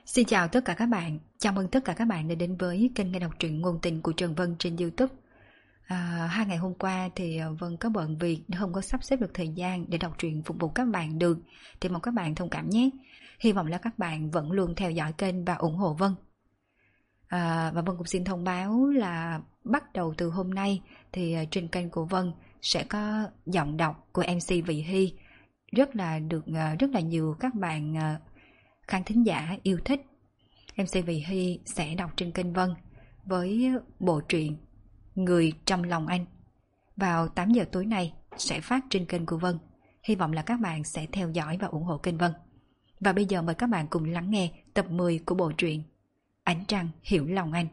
Xin chào tất cả các bạn, chào mừng tất cả các bạn đã đến với kênh nghe đọc truyện ngôn tình của Trần Vân trên YouTube. Hai ngày hôm qua thì Vân có bận việc không có sắp xếp được thời gian để đọc truyện phục vụ các bạn được, thì mong các bạn thông cảm nhé. Hy vọng là các bạn vẫn luôn theo dõi kênh và ủng hộ Vân. Và Vân cũng xin thông báo là bắt đầu từ hôm nay thì trên kênh của Vân sẽ có giọng đọc của MC Vị Hy, rất là nhiều các bạn khán thính giả yêu thích. MC Vị Hy sẽ đọc trên kênh Vân với bộ truyện Người trong lòng anh. Vào 8 giờ tối nay sẽ phát trên kênh của Vân. Hy vọng là các bạn sẽ theo dõi và ủng hộ kênh Vân. Và bây giờ mời các bạn cùng lắng nghe tập 10 của bộ truyện Ánh Trăng Hiểu Lòng Anh.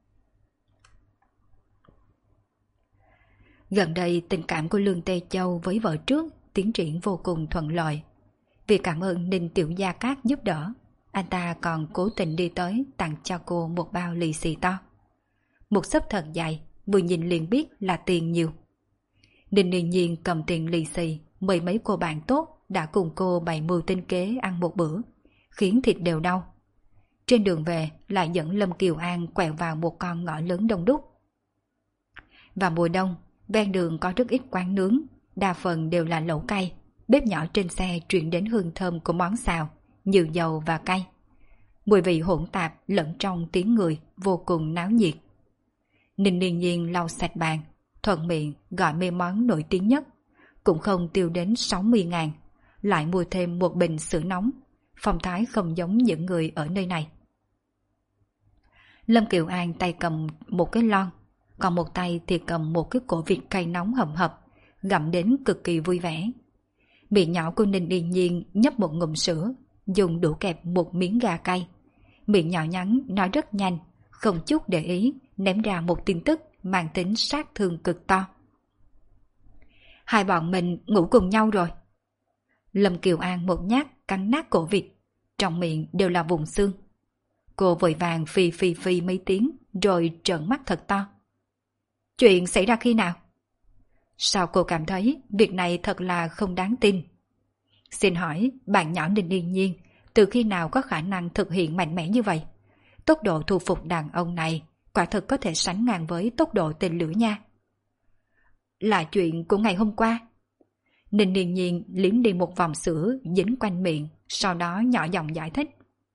Gần đây tình cảm của Lương Tê Châu với vợ trước tiến triển vô cùng thuận lợi. Vì cảm ơn Ninh Tiểu Gia Cát giúp đỡ, anh ta còn cố tình đi tới tặng cho cô một bao lì xì to. Một xấp thật dày, vừa nhìn liền biết là tiền nhiều. Ninh Yên Nhiên cầm tiền lì xì mời mấy cô bạn tốt đã cùng cô bày mưu tinh kế ăn một bữa, khiến thịt đều đau. Trên đường về lại dẫn Lâm Kiều An quẹo vào một con ngõ lớn đông đúc. Vào mùa đông, ven đường có rất ít quán nướng, đa phần đều là lẩu cay. Bếp nhỏ trên xe truyền đến hương thơm của món xào, nhiều dầu và cay. Mùi vị hỗn tạp lẫn trong tiếng người vô cùng náo nhiệt. Ninh Yên Nhiên lau sạch bàn, thuận miệng gọi mấy món nổi tiếng nhất, cũng không tiêu đến 60.000, lại mua thêm một bình sữa nóng, phong thái không giống những người ở nơi này. Lâm Kiều An tay cầm một cái lon, còn một tay thì cầm một cái cổ vịt cay nóng hầm hập, gặm đến cực kỳ vui vẻ. Miệng nhỏ của Ninh Yên Nhiên nhấp một ngụm sữa, dùng đũa kẹp một miếng gà cay. Miệng nhỏ nhắn nói rất nhanh, không chút để ý, ném ra một tin tức mang tính sát thương cực to. Hai bọn mình ngủ cùng nhau rồi. Lâm Kiều An một nhát cắn nát cổ vịt, trong miệng đều là vùng xương. Cô vội vàng phì phì phì mấy tiếng rồi trợn mắt thật to. Chuyện xảy ra khi nào? Sao cô cảm thấy việc này thật là không đáng tin? Xin hỏi bạn nhỏ Ninh Yên Nhiên từ khi nào có khả năng thực hiện mạnh mẽ như vậy? Tốc độ thu phục đàn ông này quả thực có thể sánh ngang với tốc độ tên lửa nha. Là chuyện của ngày hôm qua. Ninh Yên Nhiên liếm đi một vòng sữa dính quanh miệng, sau đó nhỏ giọng giải thích.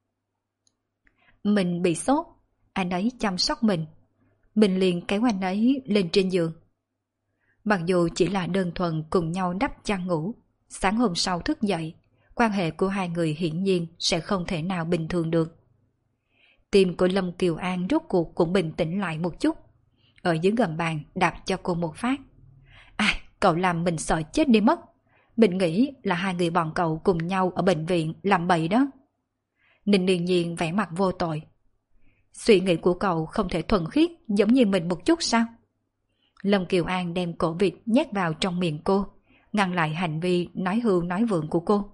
Mình bị sốt, anh ấy chăm sóc mình liền kéo anh ấy lên trên giường. Mặc dù chỉ là đơn thuần cùng nhau đắp chăn ngủ, sáng hôm sau thức dậy, quan hệ của hai người hiển nhiên sẽ không thể nào bình thường được. Tim của Lâm Kiều An rốt cuộc cũng bình tĩnh lại một chút, ở dưới gầm bàn đạp cho cô một phát. Cậu làm mình sợ chết đi mất. Mình nghĩ là hai người bọn cậu cùng nhau ở bệnh viện làm bậy đó. Ninh Yên Nhiên vẻ mặt vô tội. Suy nghĩ của cậu không thể thuần khiết giống như mình một chút sao? Lâm Kiều An đem cổ vịt nhét vào trong miệng cô, ngăn lại hành vi nói hưu nói vượng của cô.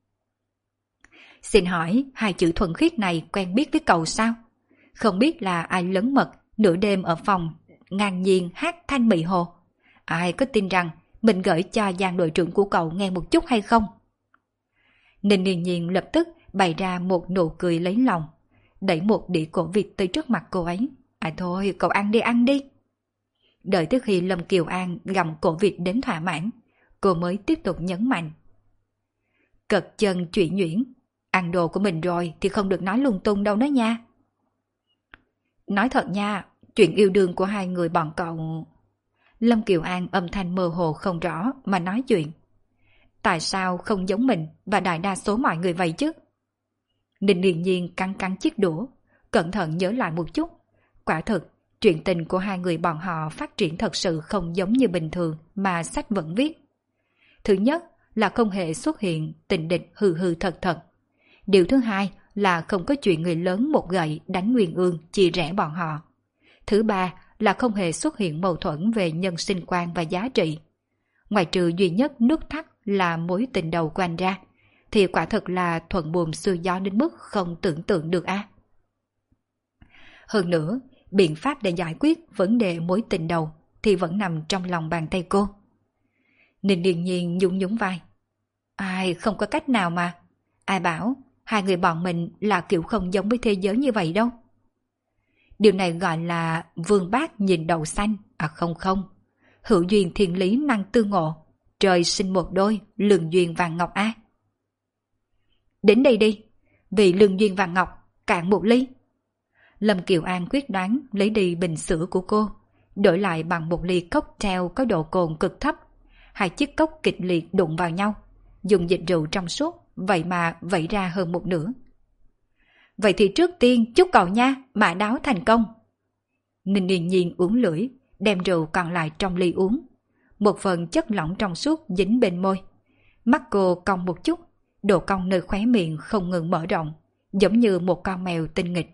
Xin hỏi hai chữ thuần khiết này quen biết với cậu sao? Không biết là ai lấn mật nửa đêm ở phòng ngang nhiên hát Thanh Mỹ Hồ? Ai có tin rằng mình gửi cho Giang đội trưởng của cậu nghe một chút hay không? Ninh Yên Nhiên lập tức bày ra một nụ cười lấy lòng, đẩy một đĩa cổ vịt tới trước mặt cô ấy. Thôi cậu ăn đi. Đợi tới khi Lâm Kiều An gặm cổ vịt đến thỏa mãn, cô mới tiếp tục nhấn mạnh. Cật chân chuyển nhuyễn, ăn đồ của mình rồi thì không được nói lung tung đâu đó nha. Nói thật nha, chuyện yêu đương của hai người bọn cậu... Lâm Kiều An âm thanh mơ hồ không rõ mà nói chuyện. Tại sao không giống mình và đại đa số mọi người vậy chứ? Ninh Yên Nhiên cắn chiếc đũa, cẩn thận nhớ lại một chút. Quả thực, chuyện tình của hai người bọn họ phát triển thật sự không giống như bình thường mà sách vẫn viết. Thứ nhất là không hề xuất hiện tình địch hư hư thật thật. Điều thứ hai là không có chuyện người lớn một gậy đánh Nguyên Ương chia rẽ bọn họ. Thứ ba là không hề xuất hiện mâu thuẫn về nhân sinh quan và giá trị. Ngoài trừ duy nhất nút thắt là mối tình đầu của anh ra, thì quả thật là thuận buồm xuôi gió đến mức không tưởng tượng được a. Hơn nữa, biện pháp để giải quyết vấn đề mối tình đầu thì vẫn nằm trong lòng bàn tay cô. Ninh Yên Nhiên nhún nhún vai. Ai không có cách nào mà. Ai bảo hai người bọn mình là kiểu không giống với thế giới như vậy đâu. Điều này gọi là vương bác nhìn đậu xanh, à không không. Hữu duyên thiên lý năng tư ngộ, trời sinh một đôi, lương duyên vàng ngọc a. Đến đây đi, vì lương duyên vàng ngọc, cạn một ly. Lâm Kiều An quyết đoán lấy đi bình sữa của cô, đổi lại bằng một ly cocktail có độ cồn cực thấp. Hai chiếc cốc kịch liệt đụng vào nhau, dùng dịch rượu trong suốt, vậy mà vẩy ra hơn một nửa. Vậy thì trước tiên chúc cậu nha, mã đáo thành công. Ninh Yên Nhiên uống lưỡi, đem rượu còn lại trong ly uống. Một phần chất lỏng trong suốt dính bên môi. Mắt cô cong một chút, độ cong nơi khóe miệng không ngừng mở rộng, giống như một con mèo tinh nghịch.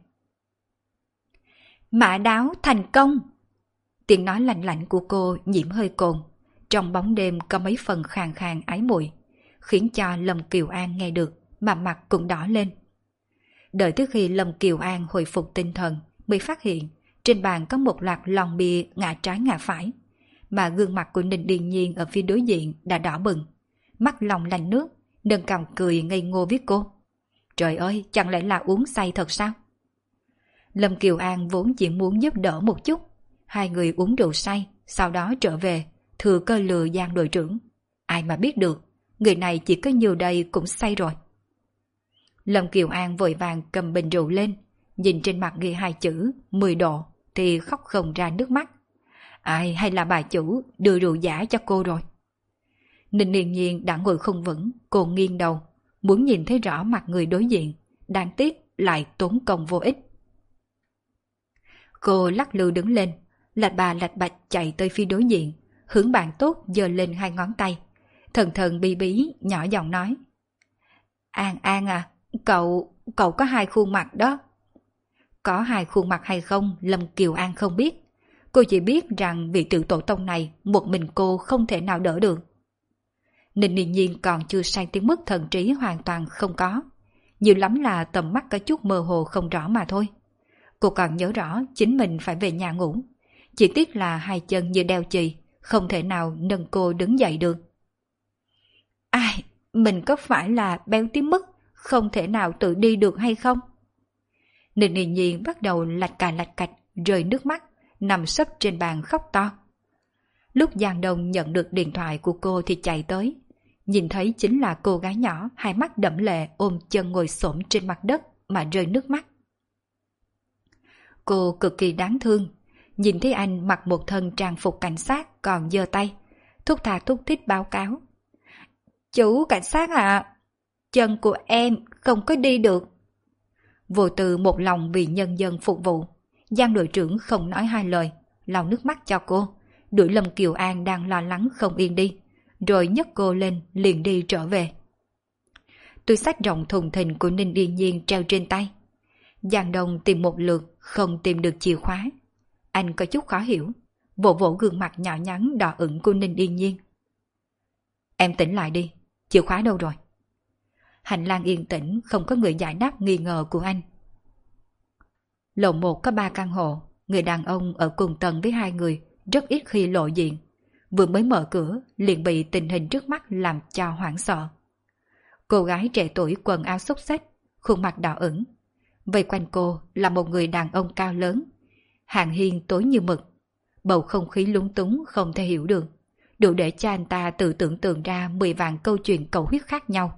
Mã đáo thành công! Tiếng nói lạnh lạnh của cô nhiễm hơi cồn, trong bóng đêm có mấy phần khàn khàn ái muội, khiến cho Lâm Kiều An nghe được mà mặt cũng đỏ lên. Đợi tới khi Lâm Kiều An hồi phục tinh thần mới phát hiện trên bàn có một loạt lon bia ngả trái ngả phải, mà gương mặt của Ninh Điền Nhiên ở phía đối diện đã đỏ bừng, mắt lòng lạnh nước, nâng cằm cười ngây ngô với cô. Trời ơi, chẳng lẽ là uống say thật sao? Lâm Kiều An vốn chỉ muốn giúp đỡ một chút, hai người uống rượu say, sau đó trở về, thừa cơ lừa Giang đội trưởng. Ai mà biết được, người này chỉ có nhiều đây cũng say rồi. Lâm Kiều An vội vàng cầm bình rượu lên, nhìn trên mặt ghi hai chữ 10 độ thì khóc không ra nước mắt. Ai hay là bà chủ đưa rượu giả cho cô rồi. Ninh Yên Nhiên đã ngồi không vững, cô nghiêng đầu, muốn nhìn thấy rõ mặt người đối diện, đáng tiếc lại tốn công vô ích. Cô lắc lư đứng lên, lạch bà lạch bạch chạy tới phía đối diện, hướng bạn tốt giơ lên hai ngón tay, thần thần bí bí nhỏ giọng nói: An An à, cậu có hai khuôn mặt đó. Có hai khuôn mặt hay không Lâm Kiều An không biết, cô chỉ biết rằng vị tử tổ tông này một mình cô không thể nào đỡ được. Ninh Yên Nhiên còn chưa say tới mức thần trí hoàn toàn không có, nhiều lắm là tầm mắt có chút mơ hồ không rõ mà thôi. Cô còn nhớ rõ chính mình phải về nhà ngủ, chỉ tiếc là hai chân như đeo chì, không thể nào nâng cô đứng dậy được. Ai, mình có phải là béo tới mức không thể nào tự đi được hay không? Ninh Yên Nhiên bắt đầu lạch cạch rơi nước mắt, nằm sấp trên bàn khóc to. Lúc Giang Đông nhận được điện thoại của cô thì chạy tới, nhìn thấy chính là cô gái nhỏ hai mắt đẫm lệ ôm chân ngồi xổm trên mặt đất mà rơi nước mắt. Cô cực kỳ đáng thương, nhìn thấy anh mặc một thân trang phục cảnh sát còn giơ tay, thúc tha thúc thích báo cáo. Chú cảnh sát ạ, chân của em không có đi được. Vô tư một lòng vì nhân dân phục vụ, Giang đội trưởng không nói hai lời, lau nước mắt cho cô, đuổi Lâm Kiều An đang lo lắng không yên đi, rồi nhấc cô lên liền đi trở về. Túi xách rộng thùng thình của Ninh Yên Nhiên treo trên tay. Giang Đông tìm một lượt không tìm được chìa khóa. Anh có chút khó hiểu, vỗ vỗ gương mặt nhỏ nhắn đỏ ửng của Ninh Yên Nhiên. Em tỉnh lại đi, chìa khóa đâu rồi? Hành lang yên tĩnh, không có người giải đáp nghi ngờ của anh. Lầu 1 có 3 căn hộ, người đàn ông ở cùng tầng với hai người, rất ít khi lộ diện. Vừa mới mở cửa, liền bị tình hình trước mắt làm cho hoảng sợ. Cô gái trẻ tuổi quần áo xốc xếch, khuôn mặt đỏ ửng. Vây quanh cô là một người đàn ông cao lớn, hàng hiên tối như mực. Bầu không khí lúng túng không thể hiểu được, đủ để cho anh ta tự tưởng tượng ra 10 vạn câu chuyện cầu huyết khác nhau.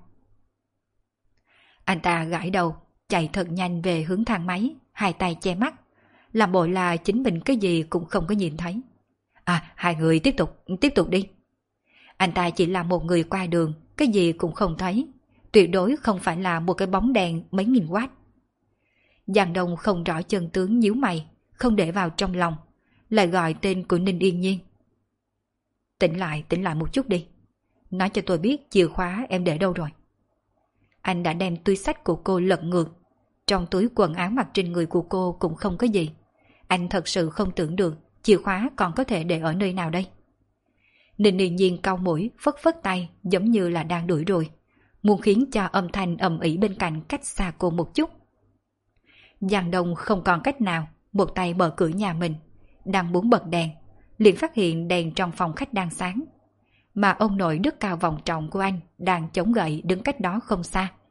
Anh ta gãi đầu, chạy thật nhanh về hướng thang máy, hai tay che mắt, làm bộ là chính mình cái gì cũng không có nhìn thấy. Hai người tiếp tục đi. Anh ta chỉ là một người qua đường, cái gì cũng không thấy, tuyệt đối không phải là một cái bóng đèn mấy nghìn watt. Giang Đông không rõ chân tướng nhíu mày, không để vào trong lòng, lại gọi tên của Ninh Yên Nhiên. Tỉnh lại một chút đi. Nói cho tôi biết chìa khóa em để đâu rồi. Anh đã đem túi xách của cô lật ngược. Trong túi quần áo mặc trên người của cô cũng không có gì. Anh thật sự không tưởng được chìa khóa còn có thể để ở nơi nào đây. Ninh Yên Nhiên cau mũi, phất phất tay giống như là đang đuổi rồi, muốn khiến cho âm thanh ầm ĩ bên cạnh cách xa cô một chút. Giang Đông không còn cách nào, một tay mở cửa nhà mình, đang muốn bật đèn, liền phát hiện đèn trong phòng khách đang sáng, mà ông nội đức cao vọng trọng của anh đang chống gậy đứng cách đó không xa.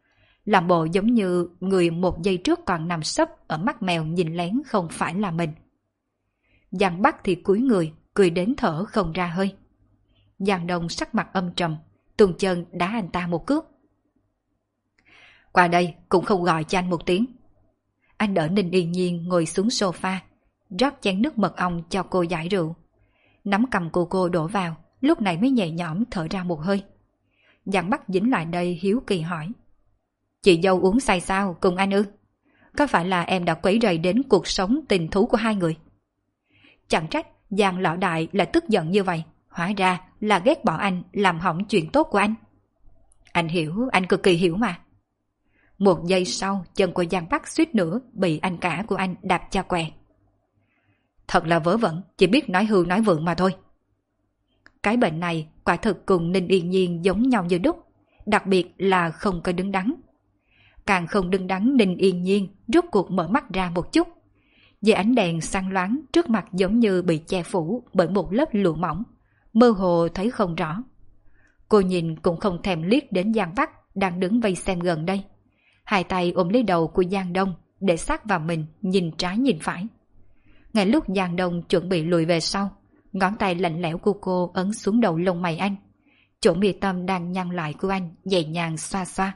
làm bộ giống như người một giây trước còn nằm sấp ở mắt mèo nhìn lén không phải là mình. Giang Bắc thì cúi người, cười đến thở không ra hơi. Giang Đông sắc mặt âm trầm, tuôn chân đá anh ta một cước. Qua đây cũng không gọi cho anh một tiếng. Anh đỡ Ninh Yên Nhiên ngồi xuống sofa, rót chén nước mật ong cho cô giải rượu. Nắm cầm cô đổ vào, lúc này mới nhẹ nhõm thở ra một hơi. Giang Bắc dính lại đây hiếu kỳ hỏi. Chị dâu uống say sao cùng anh ư? Có phải là em đã quấy rầy đến cuộc sống tình thú của hai người? Chẳng trách Giang lão đại lại tức giận như vậy, hóa ra là ghét bỏ anh làm hỏng chuyện tốt của anh. Anh hiểu, anh cực kỳ hiểu mà. Một giây sau, chân của Giang Bắc suýt nữa bị anh cả của anh đạp cho què. Thật là vớ vẩn, chỉ biết nói hưu nói vượng mà thôi. Cái bệnh này quả thực cùng Ninh Yên Nhiên giống nhau như đúc, đặc biệt là không có đứng đắn. Càng không đứng đắn, Ninh Yên Nhiên rút cuộc mở mắt ra một chút. Dưới ánh đèn sáng loáng trước mặt giống như bị che phủ bởi một lớp lụa mỏng, mơ hồ thấy không rõ. Cô nhìn cũng không thèm liếc đến Giang Bắc đang đứng vây xem gần đây. Hai tay ôm lấy đầu của Giang Đông để sát vào mình, nhìn trái nhìn phải. Ngay lúc Giang Đông chuẩn bị lùi về sau, ngón tay lạnh lẽo của cô ấn xuống đầu lông mày anh. Chỗ mi tâm đang nhăn lại của anh nhẹ nhàng xoa xoa.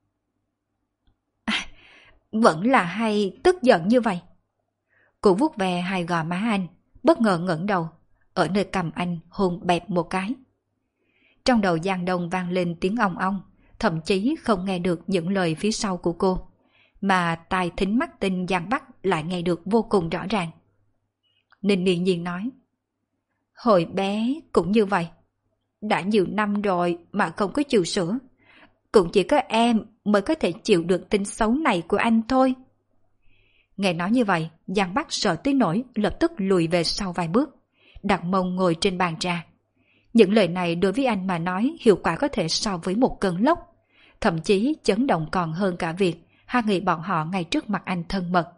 Vẫn là hay tức giận như vậy. Cô vuốt ve hai gò má anh, bất ngờ ngẩng đầu, ở nơi cằm anh hôn bẹp một cái. Trong đầu Giang Đông vang lên tiếng ong ong, thậm chí không nghe được những lời phía sau của cô, mà tai thính mắt tinh Giang Bắc lại nghe được vô cùng rõ ràng. Ninh Yên Nhiên nói, hồi bé cũng như vậy, đã nhiều năm rồi mà không có chịu sửa, cũng chỉ có em mới có thể chịu được tính xấu này của anh thôi. Nghe nói như vậy, Giang Bắc sợ tới nỗi lập tức lùi về sau vài bước, đặt mông ngồi trên bàn trà. Những lời này đối với anh mà nói hiệu quả có thể so với một cơn lốc, thậm chí chấn động còn hơn cả việc hai người bọn họ ngay trước mặt anh thân mật.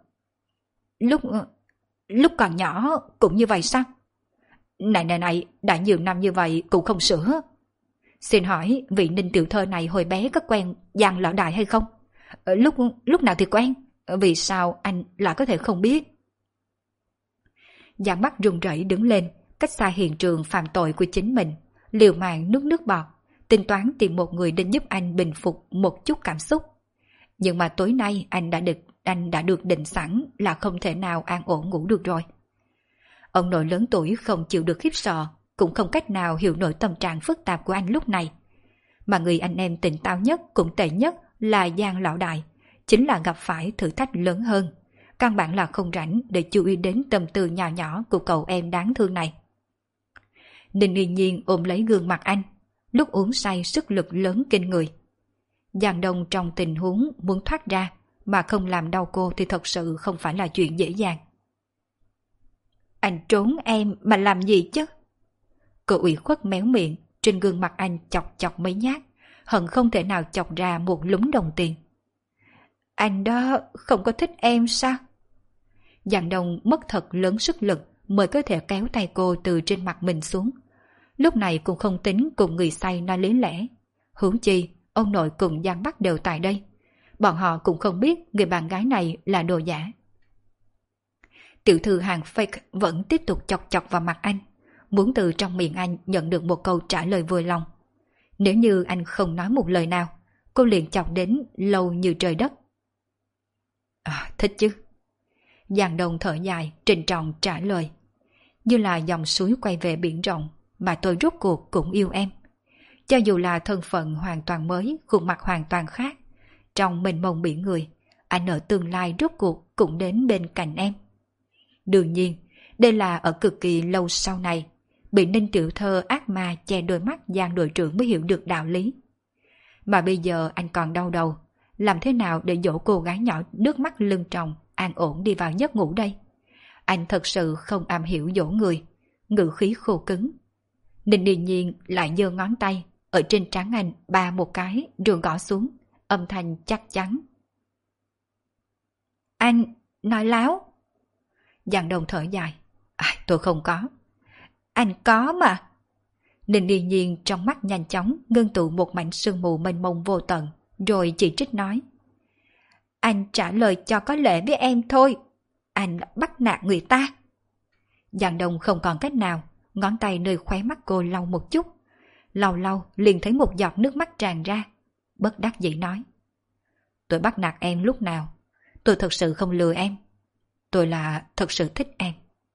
Lúc còn nhỏ cũng như vậy sao? Này, đã nhiều năm như vậy cũng không sửa. Xin hỏi vị Ninh tiểu thơ này hồi bé có quen Giang lão đại hay không? Lúc nào thì quen? Vì sao anh lại có thể không biết? Giang Bắc run rẩy đứng lên, cách xa hiện trường phạm tội của chính mình, liều mạng nuốt nước bọt, tính toán tìm một người đến giúp anh bình phục một chút cảm xúc. Nhưng mà tối nay anh đã được định sẵn là không thể nào an ổn ngủ được rồi. Ông nội lớn tuổi không chịu được khiếp sợ, cũng không cách nào hiểu nổi tâm trạng phức tạp của anh lúc này. Mà người anh em tỉnh táo nhất cũng tệ nhất là Giang lão đại, chính là gặp phải thử thách lớn hơn, căn bản là không rảnh để chú ý đến tâm tư nhỏ nhỏ của cậu em đáng thương này. Ninh Yên Nhiên ôm lấy gương mặt anh, lúc uống say sức lực lớn kinh người. Giang Đông trong tình huống muốn thoát ra mà không làm đau cô thì thật sự không phải là chuyện dễ dàng. Anh trốn em mà làm gì chứ? Cô ủy khuất méo miệng, trên gương mặt anh chọc chọc mấy nhát, hận không thể nào chọc ra một lúm đồng tiền. Anh đó không có thích em sao? Giang Đông mất thật lớn sức lực mới có thể kéo tay cô từ trên mặt mình xuống. Lúc này cũng không tính cùng người say nói lý lẽ. Huống chi, ông nội cùng Giang Bắc đều tại đây. Bọn họ cũng không biết người bạn gái này là đồ giả. Tiểu thư hàng fake vẫn tiếp tục chọc chọc vào mặt anh, muốn từ trong miệng anh nhận được một câu trả lời vừa lòng. Nếu như anh không nói một lời nào, cô liền chọc đến lâu như trời đất. Thích chứ. Giang Đông thở dài, trịnh trọng trả lời. Như là dòng suối quay về biển rộng, mà tôi rốt cuộc cũng yêu em. Cho dù là thân phận hoàn toàn mới, khuôn mặt hoàn toàn khác, trong mênh mông biển người, anh ở tương lai rốt cuộc cũng đến bên cạnh em. Đương nhiên, đây là ở cực kỳ lâu sau này, bị Ninh tiểu thơ ác ma che đôi mắt Giang đội trưởng mới hiểu được đạo lý. Mà bây giờ anh còn đau đầu, làm thế nào để dỗ cô gái nhỏ nước mắt lưng tròng an ổn đi vào giấc ngủ đây? Anh thật sự không am hiểu dỗ người, ngữ khí khô cứng. Ninh Điền Nhiên lại giơ ngón tay ở trên trán anh ba một cái rồi gõ xuống, âm thanh chắc chắn. Anh nói láo. Giang Đông thở dài. Tôi không có. Anh có mà. Ninh Điền Nhiên trong mắt nhanh chóng ngưng tụ một mảnh sương mù mênh mông vô tận, rồi chỉ trích nói. Anh trả lời cho có lệ với em thôi. Anh bắt nạt người ta. Giang Đông không còn cách nào, ngón tay nơi khóe mắt cô lau một chút. Lau lau liền thấy một giọt nước mắt tràn ra. Bất đắc dĩ nói. Tôi bắt nạt em lúc nào? Tôi thật sự không lừa em. Tôi là thật sự thích em.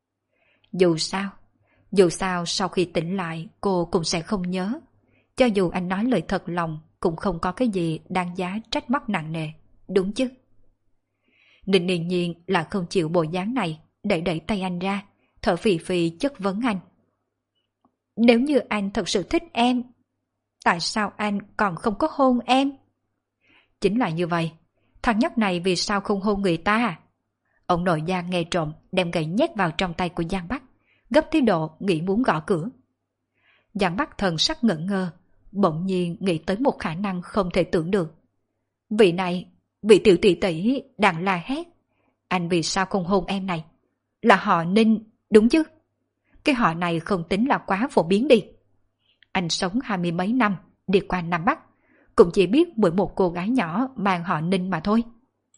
Dù sao sau khi tỉnh lại cô cũng sẽ không nhớ. Cho dù anh nói lời thật lòng cũng không có cái gì đáng giá trách móc nặng nề, đúng chứ? Ninh Yên Nhiên là không chịu bộ dáng này, đẩy tay anh ra, thở phì phì chất vấn anh. Nếu như anh thật sự thích em, tại sao anh còn không có hôn em? Chính là như vậy, thằng nhóc này vì sao không hôn người ta? Ông nội Giang nghe trộm đem gậy nhét vào trong tay của Giang Bắc, gấp tới độ nghĩ muốn gõ cửa. Giang Bắc thần sắc ngẩn ngơ, bỗng nhiên nghĩ tới một khả năng không thể tưởng được. Vị tiểu tỷ tỷ đang la hét. Anh vì sao không hôn em này? Là họ Ninh, đúng chứ? Cái họ này không tính là quá phổ biến đi. Anh sống 20 mấy năm, đi qua Nam Bắc, cũng chỉ biết mỗi một cô gái nhỏ mang họ Ninh mà thôi.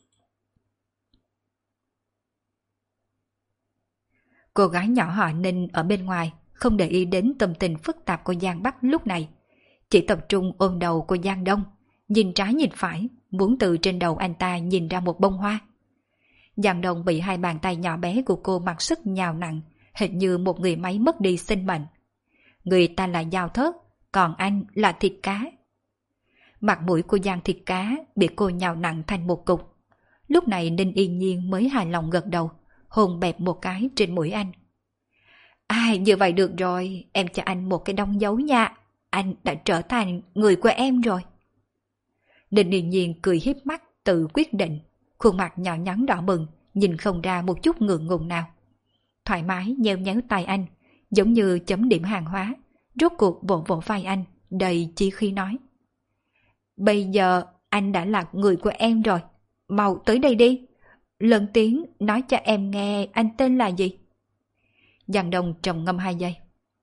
Cô gái nhỏ họ Ninh ở bên ngoài không để ý đến tâm tình phức tạp của Giang Bắc lúc này, chỉ tập trung ôm đầu của Giang Đông, nhìn trái nhìn phải, muốn từ trên đầu anh ta nhìn ra một bông hoa. Giang Đông bị hai bàn tay nhỏ bé của cô mặc sức nhào nặng, hình như một người máy mất đi sinh mệnh. Người ta là dao thớt, còn anh là thịt cá. Mặt mũi của Giang thịt cá bị cô nhào nặng thành một cục. Lúc này Ninh Yên Nhiên mới hài lòng gật đầu, hôn bẹp một cái trên mũi anh. Như vậy được rồi, em cho anh một cái đóng dấu nha. Anh đã trở thành người của em rồi. Ninh Yên Nhiên cười hiếp mắt tự quyết định, khuôn mặt nhỏ nhắn đỏ bừng, nhìn không ra một chút ngượng ngùng nào. Thoải mái nheo nhéo tay anh, giống như chấm điểm hàng hóa, rốt cuộc vỗ vỗ vai anh, đầy chí khí nói. Bây giờ anh đã là người của em rồi, mau tới đây đi. Lớn tiếng nói cho em nghe anh tên là gì? Giang Đông trầm ngâm 2 giây.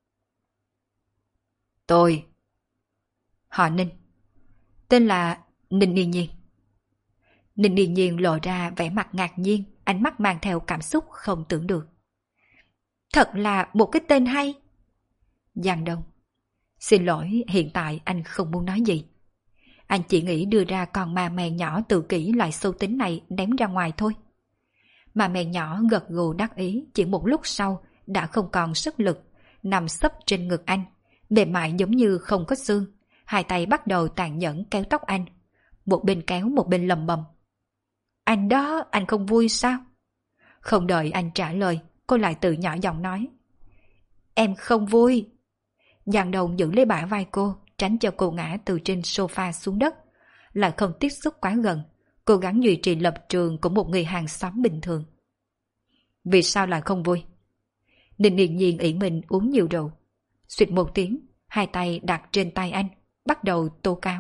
Tôi. Họ Ninh. Tên là Ninh Yên Nhiên. Ninh Yên Nhiên lộ ra vẻ mặt ngạc nhiên, ánh mắt mang theo cảm xúc không tưởng được. Thật là một cái tên hay. Giang Đông. Xin lỗi, hiện tại anh không muốn nói gì. Anh chỉ nghĩ đưa ra con ma mè nhỏ tự kỷ loại sâu tính này ném ra ngoài thôi. Ma mè nhỏ gật gù đắc ý, chỉ một lúc sau đã không còn sức lực, nằm sấp trên ngực anh, mềm mại giống như không có xương, hai tay bắt đầu tàn nhẫn kéo tóc anh, một bên kéo một bên lầm bầm. Anh đó, anh không vui sao? Không đợi anh trả lời, cô lại tự nhỏ giọng nói. Em không vui. Giang Đông giữ lấy bả vai cô, tránh cho cô ngã từ trên sofa xuống đất, lại không tiếp xúc quá gần, cố gắng duy trì lập trường của một người hàng xóm bình thường. Vì sao lại không vui? Ninh Yên Nhiên ỷ mình uống nhiều rượu, suýt một tiếng, hai tay đặt trên tay anh, bắt đầu tố cáo.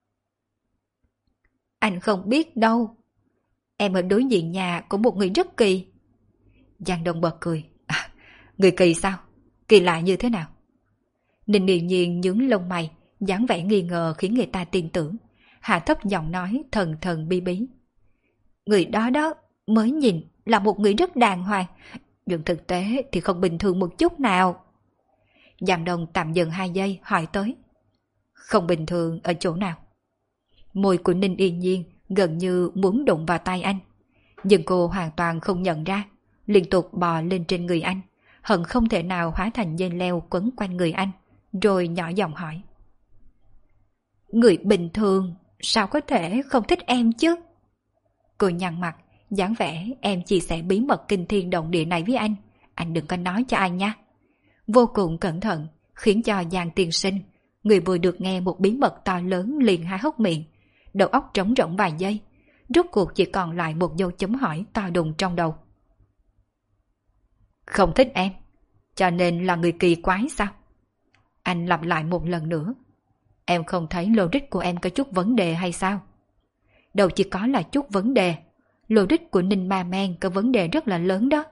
Anh không biết đâu. Em ở đối diện nhà của một người rất kỳ. Giang Đông bật cười. Người kỳ sao? Kỳ lạ như thế nào? Ninh Yên Nhiên nhướng lông mày, dáng vẻ nghi ngờ khiến người ta tin tưởng, hạ thấp giọng nói thần thần bí bí. Người đó đó, mới nhìn là một người rất đàng hoàng, nhưng thực tế thì không bình thường một chút nào. Giang Đông tạm dừng 2 giây hỏi tới. Không bình thường ở chỗ nào? Môi của Ninh Yên Nhiên gần như muốn đụng vào tay anh, nhưng cô hoàn toàn không nhận ra, liên tục bò lên trên người anh, hận không thể nào hóa thành dây leo quấn quanh người anh, rồi nhỏ giọng hỏi. Người bình thường sao có thể không thích em chứ? Cô nhăn mặt, dáng vẻ em chia sẻ bí mật kinh thiên động địa này với anh đừng có nói cho ai nha. Vô cùng cẩn thận, khiến cho Giang tiên sinh, người vừa được nghe một bí mật to lớn liền há hốc miệng, đầu óc trống rỗng vài giây, rốt cuộc chỉ còn lại một dấu chấm hỏi to đùng trong đầu. Không thích em, cho nên là người kỳ quái sao? Anh lặp lại một lần nữa. Em không thấy logic của em có chút vấn đề hay sao? Đâu chỉ có là chút vấn đề, logic của Ninh Ma Men có vấn đề rất là lớn đó.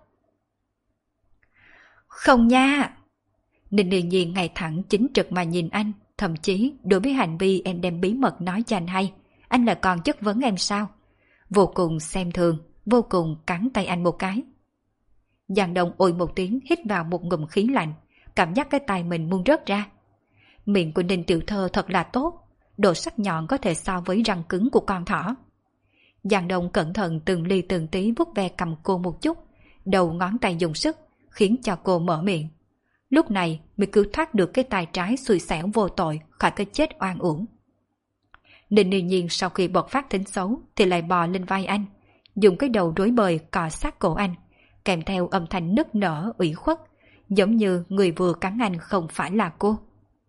Không nha. Ninh Yên Nhiên ngày thẳng chính trực mà nhìn anh, thậm chí đối với hành vi em đem bí mật nói cho anh hay, anh lại còn chất vấn em sao? vô cùng xem thường, vô cùng cắn tay anh một cái. Giang Đông ôi một tiếng hít vào một ngụm khí lạnh, cảm giác cái tay mình muốn rớt ra. Miệng của Ninh Tiểu Thơ thật là tốt, độ sắc nhọn có thể so với răng cứng của con thỏ. Giang Đông cẩn thận từng ly từng tí vuốt ve cầm cô một chút, đầu ngón tay dùng sức, khiến cho cô mở miệng. Lúc này mới cứu thoát được cái tay trái xui xẻo vô tội khỏi cái chết oan uổng. Ninh Yên Nhiên sau khi bộc phát tính xấu thì lại bò lên vai anh, dùng cái đầu rối bời cọ sát cổ anh, kèm theo âm thanh nức nở ủy khuất, giống như người vừa cắn anh không phải là cô.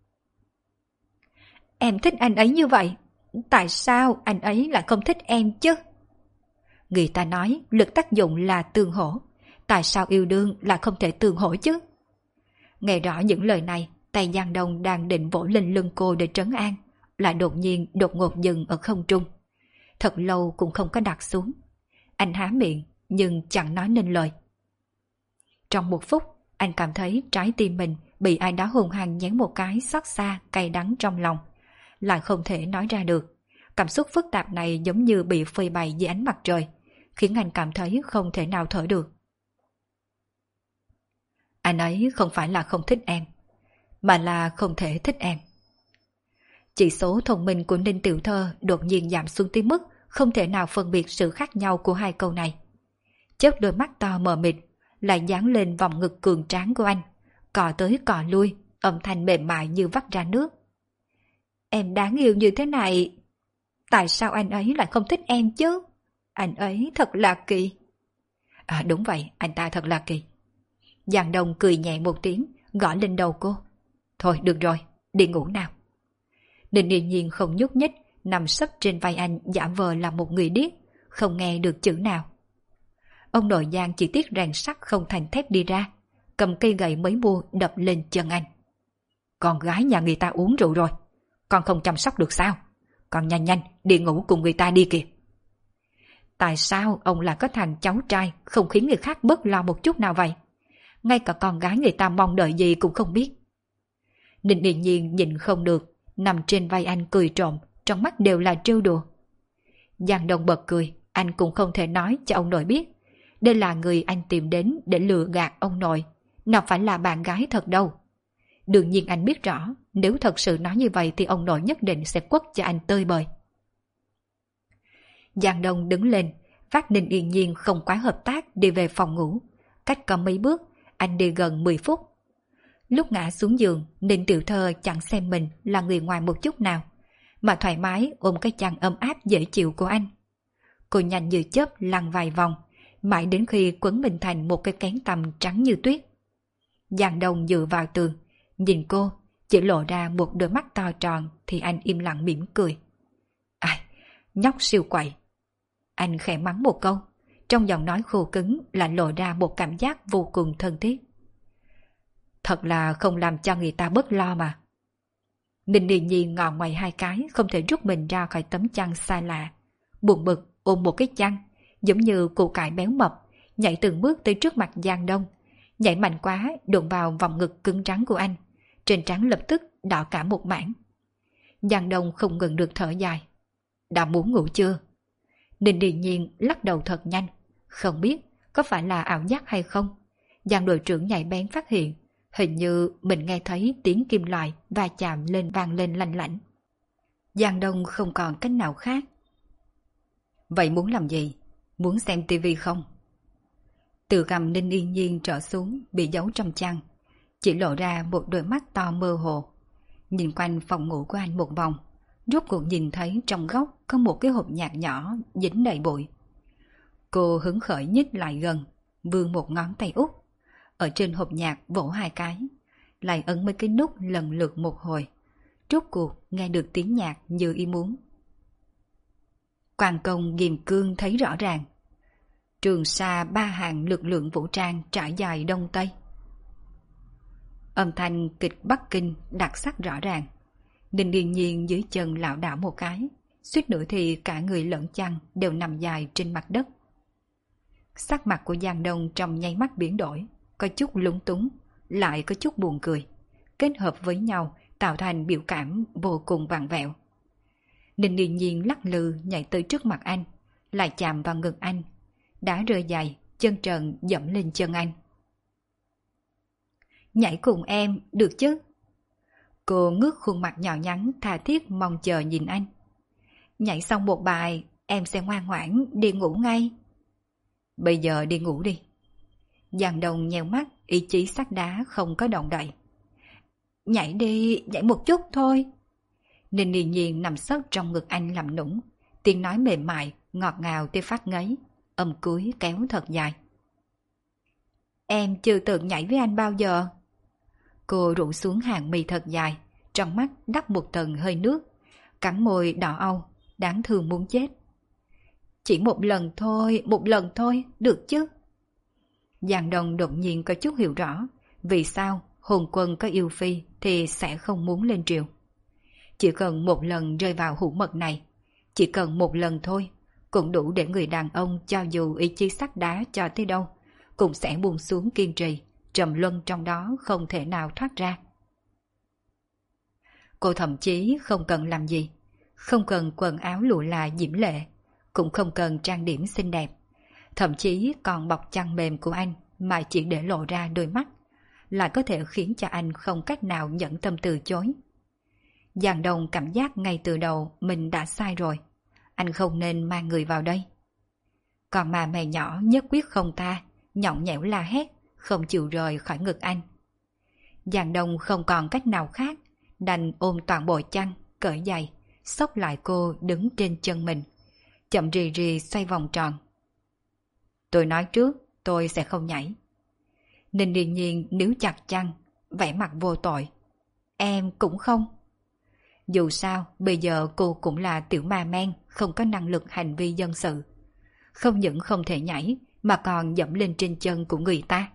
Em thích anh ấy như vậy, tại sao anh ấy lại không thích em chứ? Người ta nói lực tác dụng là tương hỗ, tại sao yêu đương là không thể tương hỗ chứ? Nghe rõ những lời này, tay Giang Đông đang định vỗ lên lưng cô để trấn an, lại đột ngột dừng ở không trung. Thật lâu cũng không có đặt xuống. Anh há miệng nhưng chẳng nói nên lời. Trong một phút, anh cảm thấy trái tim mình bị ai đó hung hăng nhén một cái xót xa cay đắng trong lòng, lại không thể nói ra được. Cảm xúc phức tạp này giống như bị phơi bày dưới ánh mặt trời, khiến anh cảm thấy không thể nào thở được. Anh ấy không phải là không thích em, mà là không thể thích em. Chỉ số thông minh của Ninh Tiểu Thơ đột nhiên giảm xuống tới mức không thể nào phân biệt sự khác nhau của hai câu này. Chớp đôi mắt to mờ mịt, lại dán lên vòng ngực cường tráng của anh, cọ tới cọ lui, âm thanh mềm mại như vắt ra nước. Em đáng yêu như thế này, tại sao anh ấy lại không thích em chứ? Anh ấy thật là kỳ. À đúng vậy, anh ta thật là kỳ. Giang Đông cười nhẹ một tiếng, gõ lên đầu cô. Thôi được rồi, đi ngủ nào. Ninh Yên Nhiên không nhúc nhích, nằm sấp trên vai anh giả vờ là một người điếc, không nghe được chữ nào. Ông nội Giang chỉ tiếc rèn sắt không thành thép đi ra, cầm cây gậy mới mua đập lên chân anh. Con gái nhà người ta uống rượu rồi, con không chăm sóc được sao? Con nhanh nhanh đi ngủ cùng người ta đi kìa. Tại sao ông là có thằng cháu trai không khiến người khác bớt lo một chút nào vậy? Ngay cả con gái người ta mong đợi gì cũng không biết. Ninh Yên Nhiên nhìn không được, nằm trên vai anh cười trộm, trong mắt đều là trêu đùa. Giang Đông bật cười, anh cũng không thể nói cho ông nội biết. Đây là người anh tìm đến để lừa gạt ông nội, nào phải là bạn gái thật đâu. Đương nhiên anh biết rõ, nếu thật sự nói như vậy thì ông nội nhất định sẽ quất cho anh tơi bời. Giang Đông đứng lên, phát Ninh Yên Nhiên không quá hợp tác đi về phòng ngủ. Cách có mấy bước, anh đi gần 10 phút. Lúc ngã xuống giường, Ninh Tiểu Thơ chẳng xem mình là người ngoài một chút nào, mà thoải mái ôm cái chăn ấm áp dễ chịu của anh. Cô nhanh như chớp lăn vài vòng, mãi đến khi quấn mình thành một cái kén tằm trắng như tuyết. Giang Đông dựa vào tường, nhìn cô, chỉ lộ ra một đôi mắt to tròn thì anh im lặng mỉm cười. Ai, nhóc siêu quậy. Anh khẽ mắng một câu, trong giọng nói khô cứng là lộ ra một cảm giác vô cùng thân thiết. Thật là không làm cho người ta bớt lo mà. Ninh Điền Nhi ngọ ngoày hai cái, không thể rút mình ra khỏi tấm chăn xa lạ. Buồn bực ôm một cái chăn, giống như củ cải béo mập, nhảy từng bước tới trước mặt Giang Đông. Nhảy mạnh quá, đụng vào vòng ngực cứng rắn của anh. Trên trán lập tức đỏ cả một mảng. Giang Đông không ngừng được thở dài. Đã muốn ngủ chưa? Ninh Điền Nhiên lắc đầu thật nhanh. Không biết có phải là ảo giác hay không. Giang đội trưởng nhạy bén phát hiện, hình như mình nghe thấy tiếng kim loại va chạm lên vang lên lanh lảnh. Giang Đông không còn cách nào khác. Vậy muốn làm gì? Muốn xem tivi không? Từ cằm Ninh Yên Nhiên trở xuống bị giấu trong chăn, chỉ lộ ra một đôi mắt to mơ hồ. Nhìn quanh phòng ngủ của anh một vòng, rốt cuộc nhìn thấy trong góc có một cái hộp nhạc nhỏ dính đầy bụi. Cô hứng khởi nhích lại gần, vươn một ngón tay út, ở trên hộp nhạc vỗ hai cái, lại ấn mấy cái nút lần lượt một hồi. Rốt cuộc nghe được tiếng nhạc như ý muốn. Quan công Ghim Cương thấy rõ ràng. Trường Sa 3 hàng lực lượng vũ trang trải dài đông tây. Âm thanh kịch Bắc Kinh đặc sắc rõ ràng. Ninh Điền Nhiên dưới chân lảo đảo một cái, suýt nữa thì cả người lẫn chăn đều nằm dài trên mặt đất. Sắc mặt của Giang Đông trong nháy mắt biến đổi, có chút lúng túng, lại có chút buồn cười, kết hợp với nhau tạo thành biểu cảm vô cùng vặn vẹo. Ninh Điền Nhiên lắc lư nhảy tới trước mặt anh, lại chạm vào ngực anh. Đá rơi dài, chân trần dẫm lên chân anh. Nhảy cùng em, được chứ? Cô ngước khuôn mặt nhỏ nhắn tha thiết mong chờ nhìn anh. Nhảy xong một bài, em sẽ ngoan ngoãn đi ngủ ngay. Bây giờ đi ngủ đi. Giang Đông nheo mắt, ý chí sắt đá không có động đậy. Nhảy đi, nhảy một chút thôi. Ninh Điền Nhiên nằm sấp trong ngực anh làm nũng, tiếng nói mềm mại, ngọt ngào tới phát ngấy, âm cuối kéo thật dài. Em chưa từng nhảy với anh bao giờ. Cô rũ xuống hàng mi thật dài, trong mắt đắp một tầng hơi nước, cắn môi đỏ au, đáng thương muốn chết. Chỉ một lần thôi, được chứ? Giang Đông đột nhiên có chút hiểu rõ, vì sao hồn quân có yêu phi thì sẽ không muốn lên triều. Chỉ cần một lần rơi vào hũ mật này, chỉ cần một lần thôi, cũng đủ để người đàn ông cho dù ý chí sắt đá cho tới đâu, cũng sẽ buông xuống kiên trì, trầm luân trong đó không thể nào thoát ra. Cô thậm chí không cần làm gì, không cần quần áo lụa là diễm lệ, cũng không cần trang điểm xinh đẹp, thậm chí còn bọc chăn mềm của anh mà chỉ để lộ ra đôi mắt, lại có thể khiến cho anh không cách nào nhẫn tâm từ chối. Giang Đông cảm giác ngay từ đầu mình đã sai rồi, anh không nên mang người vào đây. Còn mà mẹ nhỏ nhất quyết không tha, nhõng nhẽo la hét, không chịu rời khỏi ngực anh. Giang Đông không còn cách nào khác, đành ôm toàn bộ chăn, cởi giày, xốc lại cô đứng trên chân mình, chậm rì rì xoay vòng tròn. Tôi nói trước, tôi sẽ không nhảy. Ninh Điền Nhiên níu chặt chăn, vẻ mặt vô tội. Em cũng không. Dù sao, bây giờ cô cũng là tiểu ma men, không có năng lực hành vi dân sự. Không những không thể nhảy, mà còn dẫm lên trên chân của người ta.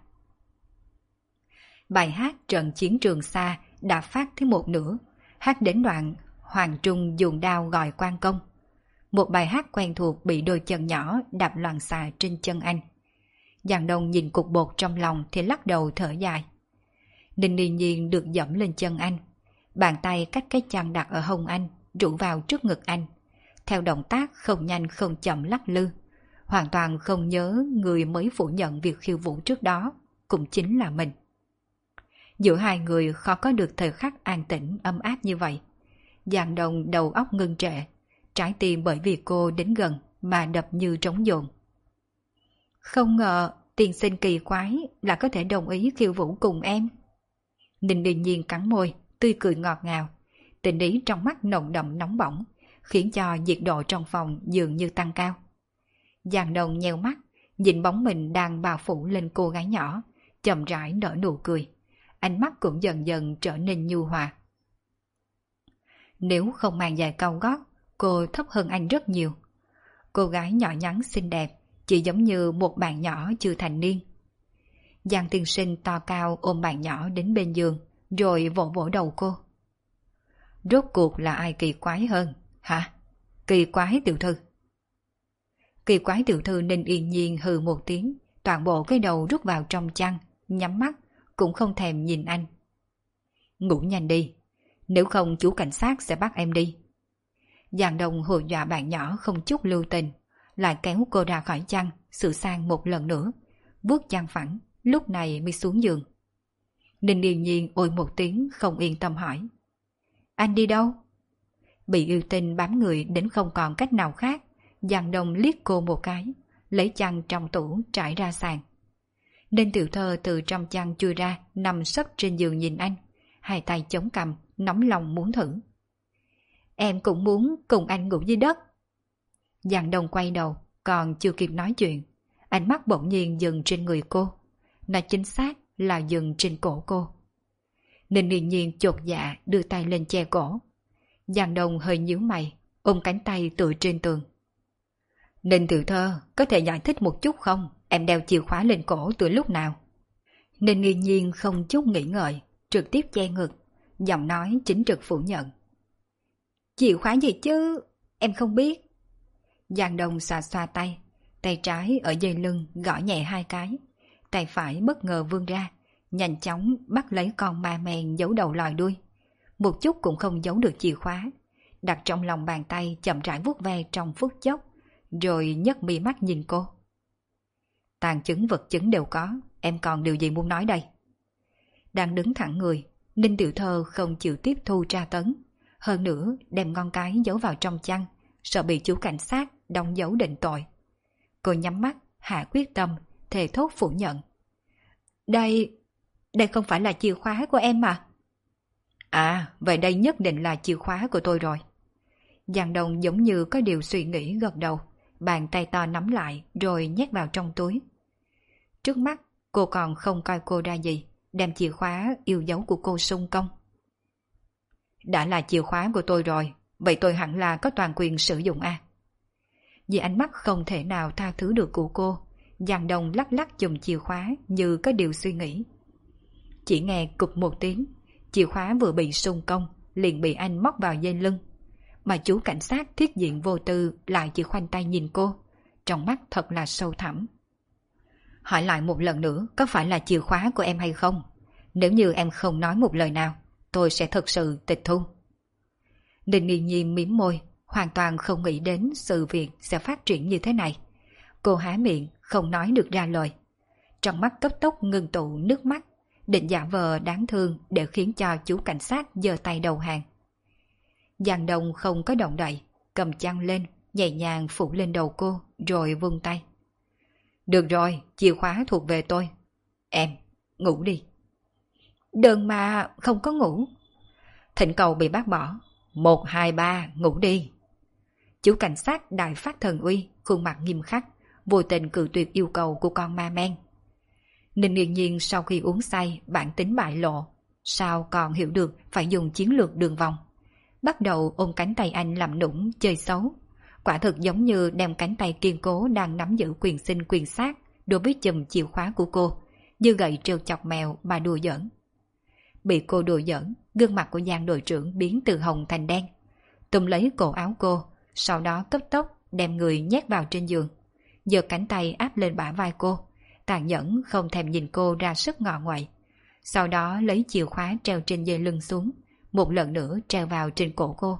Bài hát Trận Chiến Trường Sa đã phát tới một nửa, hát đến đoạn Hoàng Trung dùng đao gọi quan công. Một bài hát quen thuộc bị đôi chân nhỏ đạp loạn xạ trên chân anh. Giang Đông nhìn cục bột trong lòng thì lắc đầu thở dài. Ninh Điền Nhiên được dẫm lên chân anh, bàn tay cách cái chăn đặt ở hông anh, rũ vào trước ngực anh, theo động tác không nhanh không chậm lắc lư, hoàn toàn không nhớ người mới phủ nhận việc khiêu vũ trước đó cũng chính là mình. Giữa hai người khó có được thời khắc an tĩnh ấm áp như vậy. Giang Đông đầu óc ngưng trệ, trái tim bởi vì cô đến gần mà đập như trống dồn. Không ngờ tiên sinh kỳ quái là có thể đồng ý khiêu vũ cùng em. Ninh Điền Nhiên cắn môi, tươi cười ngọt ngào, tình ý trong mắt nồng đậm nóng bỏng, khiến cho nhiệt độ trong phòng dường như tăng cao. Giang Đông nheo mắt, nhìn bóng mình đang bao phủ lên cô gái nhỏ, chậm rãi nở nụ cười, ánh mắt cũng dần dần trở nên nhu hòa. Nếu không mang giày cao gót, cô thấp hơn anh rất nhiều. Cô gái nhỏ nhắn xinh đẹp, chỉ giống như một bạn nhỏ chưa thành niên. Giang tiên sinh to cao ôm bạn nhỏ đến bên giường, rồi vỗ vỗ đầu cô. Rốt cuộc là ai kỳ quái hơn, hả? Kỳ quái tiểu thư. Kỳ quái tiểu thư Ninh Yên Nhiên hừ một tiếng, toàn bộ cái đầu rút vào trong chăn, nhắm mắt, cũng không thèm nhìn anh. Ngủ nhanh đi, nếu không chú cảnh sát sẽ bắt em đi. Giang Đông hù dọa bạn nhỏ không chút lưu tình, lại kéo cô ra khỏi chăn, sửa sang một lần nữa, vuốt chăn phẳng, lúc này mới xuống giường. Ninh Điền Nhiên ôi một tiếng không yên tâm hỏi. Anh đi đâu? Bị yêu tinh bám người đến không còn cách nào khác, Giang Đông liếc cô một cái, lấy chăn trong tủ trải ra sàn. Nên tiểu thơ từ trong chăn chui ra, nằm sấp trên giường nhìn anh, hai tay chống cằm, nóng lòng muốn thử. Em cũng muốn cùng anh ngủ dưới đất. Giang Đông quay đầu, còn chưa kịp nói chuyện, ánh mắt bỗng nhiên dừng trên người cô, nói chính xác là dừng trên cổ cô. Ninh Điền Nhiên chột dạ đưa tay lên che cổ. Giang Đông hơi nhíu mày, ôm cánh tay tựa trên tường. Ninh tiểu thơ, có thể giải thích một chút không? Em đeo chìa khóa lên cổ từ lúc nào? Ninh Điền Nhiên không chút nghĩ ngợi, trực tiếp che ngực, giọng nói chính trực phủ nhận. Chìa khóa gì chứ? Em không biết. Giang Đông xoa xoa tay, tay trái ở dây lưng gõ nhẹ hai cái, tay phải bất ngờ vươn ra, nhanh chóng bắt lấy con ma men giấu đầu lòi đuôi. Một chút cũng không giấu được chìa khóa, đặt trong lòng bàn tay chậm rãi vuốt ve trong phút chốc, rồi nhấc mi mắt nhìn cô. Tàn chứng vật chứng đều có, em còn điều gì muốn nói đây? Đang đứng thẳng người, Ninh Tiểu Thơ không chịu tiếp thu tra tấn. Hơn nữa đem ngón cái giấu vào trong chăn, sợ bị chú cảnh sát đóng dấu định tội. Cô nhắm mắt, hạ quyết tâm, thề thốt phủ nhận. Đây không phải là chìa khóa của em mà. À, vậy đây nhất định là chìa khóa của tôi rồi. Giang Đông giống như có điều suy nghĩ gật đầu, bàn tay to nắm lại rồi nhét vào trong túi. Trước mắt, cô còn không coi cô ra gì, đem chìa khóa yêu dấu của cô xung công. Đã là chìa khóa của tôi rồi, vậy tôi hẳn là có toàn quyền sử dụng à? Vì ánh mắt không thể nào tha thứ được của cô, Giang Đông lắc lắc chùm chìa khóa như có điều suy nghĩ. Chỉ nghe cục một tiếng, chìa khóa vừa bị xung công, liền bị anh móc vào dây lưng. Mà chú cảnh sát thiết diện vô tư lại chỉ khoanh tay nhìn cô, trong mắt thật là sâu thẳm. Hỏi lại một lần nữa, có phải là chìa khóa của em hay không? Nếu như em không nói một lời nào, tôi sẽ thực sự tịch thu. Ninh Nghiên Nhiên mím môi, hoàn toàn không nghĩ đến sự việc sẽ phát triển như thế này. Cô há miệng, không nói được ra lời. Trong mắt cấp tốc ngưng tụ nước mắt, định giả vờ đáng thương để khiến cho chú cảnh sát giơ tay đầu hàng. Giang Đông không có động đậy, cầm chăn lên, nhẹ nhàng phủ lên đầu cô, rồi vung tay. Được rồi, chìa khóa thuộc về tôi. Em, ngủ đi. Đừng mà, không có ngủ. Thỉnh cầu bị bác bỏ. 1, 2, 3, ngủ đi. Chú cảnh sát đại phát thần uy, khuôn mặt nghiêm khắc, vô tình cự tuyệt yêu cầu của con ma men. Ninh Nghiên Nhiên sau khi uống say, bản tính bại lộ. Sao còn hiểu được phải dùng chiến lược đường vòng. Bắt đầu ôm cánh tay anh làm nũng, chơi xấu. Quả thực giống như đem cánh tay kiên cố đang nắm giữ quyền sinh quyền sát đối với chùm chìa khóa của cô, như gậy trêu chọc mèo mà đùa giỡn. Bị cô đùa giỡn, gương mặt của Giang đội trưởng biến từ hồng thành đen. Túm lấy cổ áo cô, sau đó cấp tốc đem người nhét vào trên giường, giơ cánh tay áp lên bả vai cô, tàn nhẫn không thèm nhìn cô ra sức ngọ nguậy. Sau đó lấy chìa khóa treo trên dây lưng xuống, một lần nữa treo vào trên cổ cô.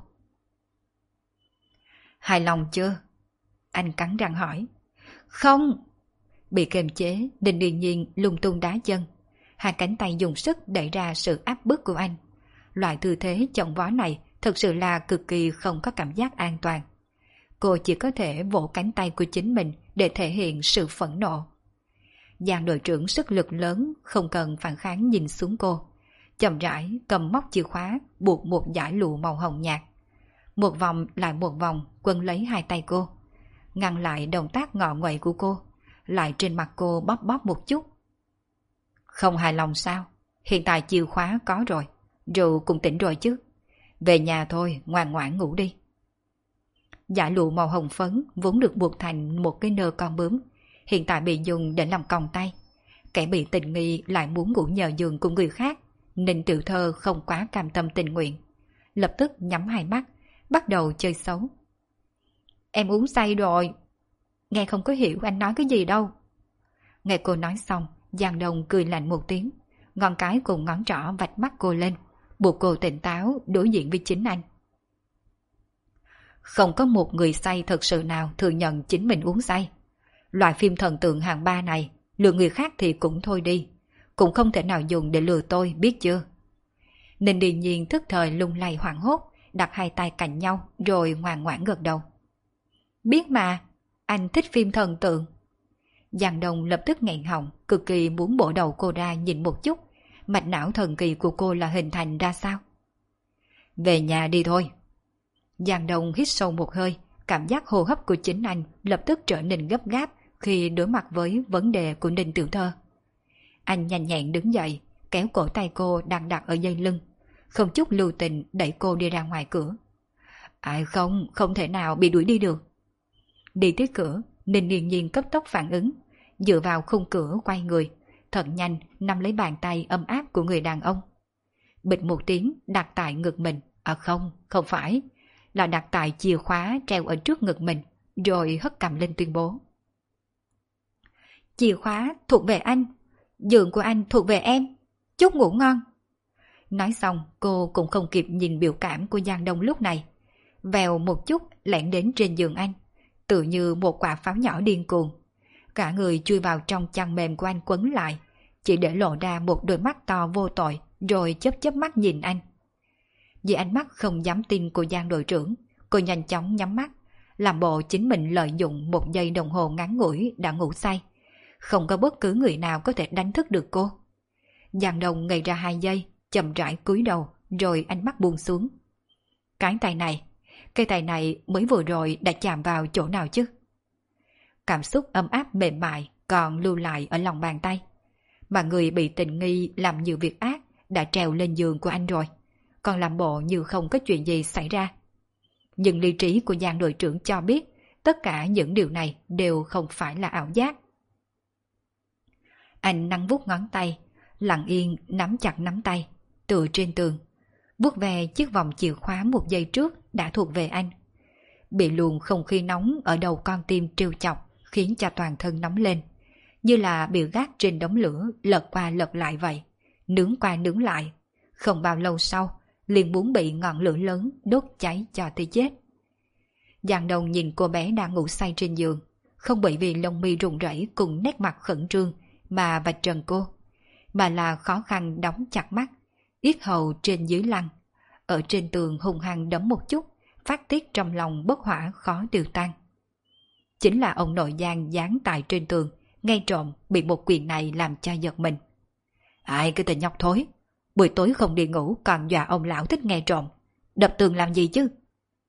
Hài lòng chưa? Anh cắn răng hỏi. Không. Bị kềm chế, Ninh Nghiên Nhiên lung tung đá chân. Hai cánh tay dùng sức đẩy ra sự áp bức của anh. Loại tư thế chồng vó này thực sự là cực kỳ không có cảm giác an toàn. Cô chỉ có thể vỗ cánh tay của chính mình để thể hiện sự phẫn nộ. Giang đội trưởng sức lực lớn, không cần phản kháng nhìn xuống cô. Chậm rãi cầm móc chìa khóa buộc một dải lụa màu hồng nhạt. Một vòng lại một vòng quấn lấy hai tay cô, ngăn lại động tác ngọ nguậy của cô, lại trên mặt cô bóp bóp một chút. Không hài lòng sao? Hiện tại chìa khóa có rồi, rượu cũng tỉnh rồi chứ. Về nhà thôi, ngoan ngoãn ngủ đi. Dải lụa màu hồng phấn vốn được buộc thành một cái nơ con bướm, hiện tại bị dùng để làm còng tay. Kẻ bị tình nghi lại muốn ngủ nhờ giường của người khác, Ninh Tiểu Thơ không quá cam tâm tình nguyện. Lập tức nhắm hai mắt, bắt đầu chơi xấu. Em uống say rồi. Nghe không có hiểu anh nói cái gì đâu. Nghe cô nói xong, Giang Đông cười lạnh một tiếng, ngón cái cùng ngón trỏ vạch mắt cô lên, buộc cô tỉnh táo đối diện với chính anh. Không có một người say thật sự nào thừa nhận chính mình uống say. Loại phim thần tượng hạng 3 này, lừa người khác thì cũng thôi đi, cũng không thể nào dùng để lừa tôi, biết chưa? Ninh Điền Nhiên thức thời lung lay hoảng hốt, đặt hai tay cạnh nhau rồi ngoan ngoãn gật đầu. Biết mà, anh thích phim thần tượng. Giang Đông lập tức nghẹn họng, cực kỳ muốn bổ đầu cô ra nhìn một chút, mạch não thần kỳ của cô là hình thành ra sao. Về nhà đi thôi. Giang Đông hít sâu một hơi, cảm giác hô hấp của chính anh lập tức trở nên gấp gáp khi đối mặt với vấn đề của Ninh Tiểu Thơ. Anh nhanh nhẹn đứng dậy, kéo cổ tay cô đang đặt ở dây lưng, không chút lưu tình đẩy cô đi ra ngoài cửa. Ai không, không thể nào bị đuổi đi được. Đi tới cửa, Ninh Nghiên Nhiên cấp tốc phản ứng, dựa vào khung cửa quay người, thật nhanh nắm lấy bàn tay ấm áp của người đàn ông. Bịch một tiếng đặt tại ngực mình, không, không phải, là đặt tại chìa khóa treo ở trước ngực mình, rồi hất cằm lên tuyên bố. Chìa khóa thuộc về anh, giường của anh thuộc về em, chúc ngủ ngon. Nói xong cô cũng không kịp nhìn biểu cảm của Giang Đông lúc này, vèo một chút lẻn đến trên giường anh, tự như một quả pháo nhỏ điên cuồng. Cả người chui vào trong chăn mềm của anh quấn lại, chỉ để lộ ra một đôi mắt to vô tội, rồi chớp chớp mắt nhìn anh. Vì ánh mắt không dám tin của Giang đội trưởng, cô nhanh chóng nhắm mắt, làm bộ chính mình lợi dụng một giây đồng hồ ngắn ngủi đã ngủ say. Không có bất cứ người nào có thể đánh thức được cô. Giang Đông ngây ra 2 giây, chậm rãi cúi đầu, rồi ánh mắt buông xuống. Cái tay này mới vừa rồi đã chạm vào chỗ nào chứ? Cảm xúc ấm áp mềm mại còn lưu lại ở lòng bàn tay. Mà người bị tình nghi làm nhiều việc ác đã trèo lên giường của anh rồi, còn làm bộ như không có chuyện gì xảy ra. Nhưng lý trí của Giang đội trưởng cho biết tất cả những điều này đều không phải là ảo giác. Anh nắn vuốt ngón tay, lặng yên nắm chặt nắm tay, tựa trên tường, vuốt về chiếc vòng chìa khóa một giây trước đã thuộc về anh. Bị luồng không khí nóng ở đầu con tim trêu chọc khiến cho toàn thân nóng lên, như là bị gác trên đống lửa lật qua lật lại vậy, nướng qua nướng lại. Không bao lâu sau, liền muốn bị ngọn lửa lớn đốt cháy cho tới chết. Giang Đông nhìn cô bé đang ngủ say trên giường, không bởi vì lông mi rụng rẩy cùng nét mặt khẩn trương mà vạch trần cô, mà là khó khăn đóng chặt mắt, yết hầu trên dưới lăn, ở trên tường hung hăng đấm một chút, phát tiết trong lòng bốc hỏa khó tiêu tan. Chính là ông nội Giang dán tại trên tường, ngay trộm bị một quyền này làm cho giật mình. Ai cái tên nhóc thối, buổi tối không đi ngủ còn dọa ông lão thích nghe trộm, đập tường làm gì chứ?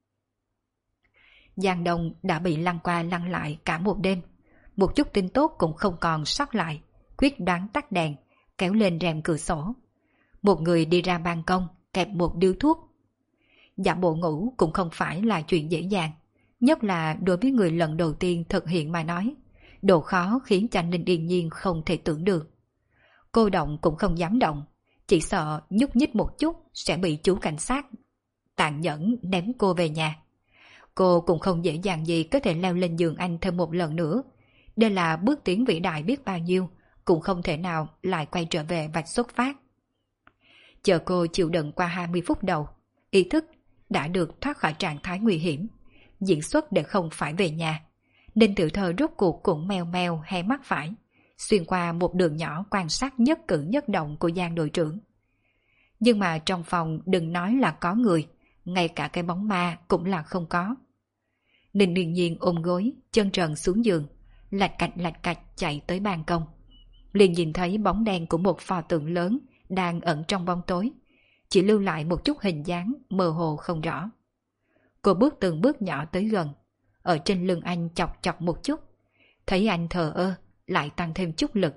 Giang Đông đã bị lăn qua lăn lại cả một đêm, một chút tin tốt cũng không còn sót lại, quyết đoán tắt đèn, kéo lên rèm cửa sổ. Một người đi ra ban công, kẹp một điếu thuốc. Giả bộ ngủ cũng không phải là chuyện dễ dàng, nhất là đối với người lần đầu tiên thực hiện mà nói. Độ khó khiến cho Ninh Yên Nhiên không thể tưởng được. Cô động cũng không dám động, chỉ sợ nhúc nhích một chút sẽ bị chú cảnh sát tàn nhẫn ném cô về nhà. Cô cũng không dễ dàng gì có thể leo lên giường anh thêm một lần nữa. Đây là bước tiến vĩ đại biết bao nhiêu, cũng không thể nào lại quay trở về vạch xuất phát. Chờ cô chịu đựng qua 20 phút đầu, ý thức đã được thoát khỏi trạng thái nguy hiểm, diễn xuất để không phải về nhà. Đinh Tiểu Thơ rốt cuộc cũng meo meo hé mắt phải, xuyên qua một đường nhỏ quan sát nhất cử nhất động của Giang đội trưởng. Nhưng mà trong phòng đừng nói là có người, ngay cả cái bóng ma cũng là không có. Ninh Yên Nhiên ôm gối, chân trần xuống giường, lạch cạch chạy tới ban công. Liền nhìn thấy bóng đen của một pho tượng lớn đang ẩn trong bóng tối, chỉ lưu lại một chút hình dáng mơ hồ không rõ. Cô bước từng bước nhỏ tới gần, ở trên lưng anh chọc chọc một chút, thấy anh thờ ơ, lại tăng thêm chút lực.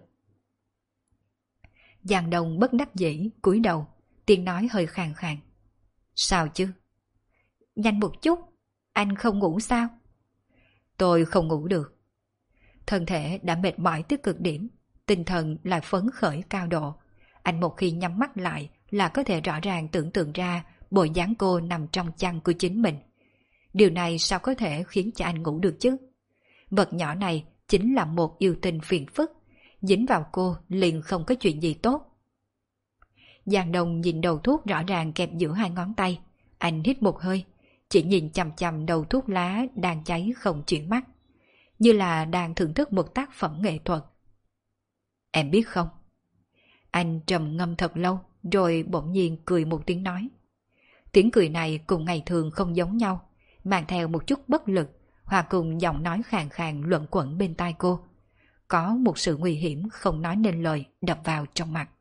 Giang Đông bất đắc dĩ cúi đầu, tiếng nói hơi khàn khàn. Sao chứ? Nhanh một chút, anh không ngủ sao? Tôi không ngủ được. Thân thể đã mệt mỏi tới cực điểm, tinh thần lại phấn khởi cao độ. Anh một khi nhắm mắt lại là có thể rõ ràng tưởng tượng ra bộ dáng cô nằm trong chăn của chính mình. Điều này sao có thể khiến cho anh ngủ được chứ? Vật nhỏ này chính là một yêu tinh phiền phức, dính vào cô liền không có chuyện gì tốt. Giang Đông nhìn đầu thuốc rõ ràng kẹp giữa hai ngón tay, anh hít một hơi, chỉ nhìn chằm chằm đầu thuốc lá đang cháy không chuyển mắt, như là đang thưởng thức một tác phẩm nghệ thuật. Em biết không? Anh trầm ngâm thật lâu, rồi bỗng nhiên cười một tiếng nói. Tiếng cười này cùng ngày thường không giống nhau, mang theo một chút bất lực, hòa cùng giọng nói khàn khàn luẩn quẩn bên tai cô. Có một sự nguy hiểm không nói nên lời đập vào trong mặt.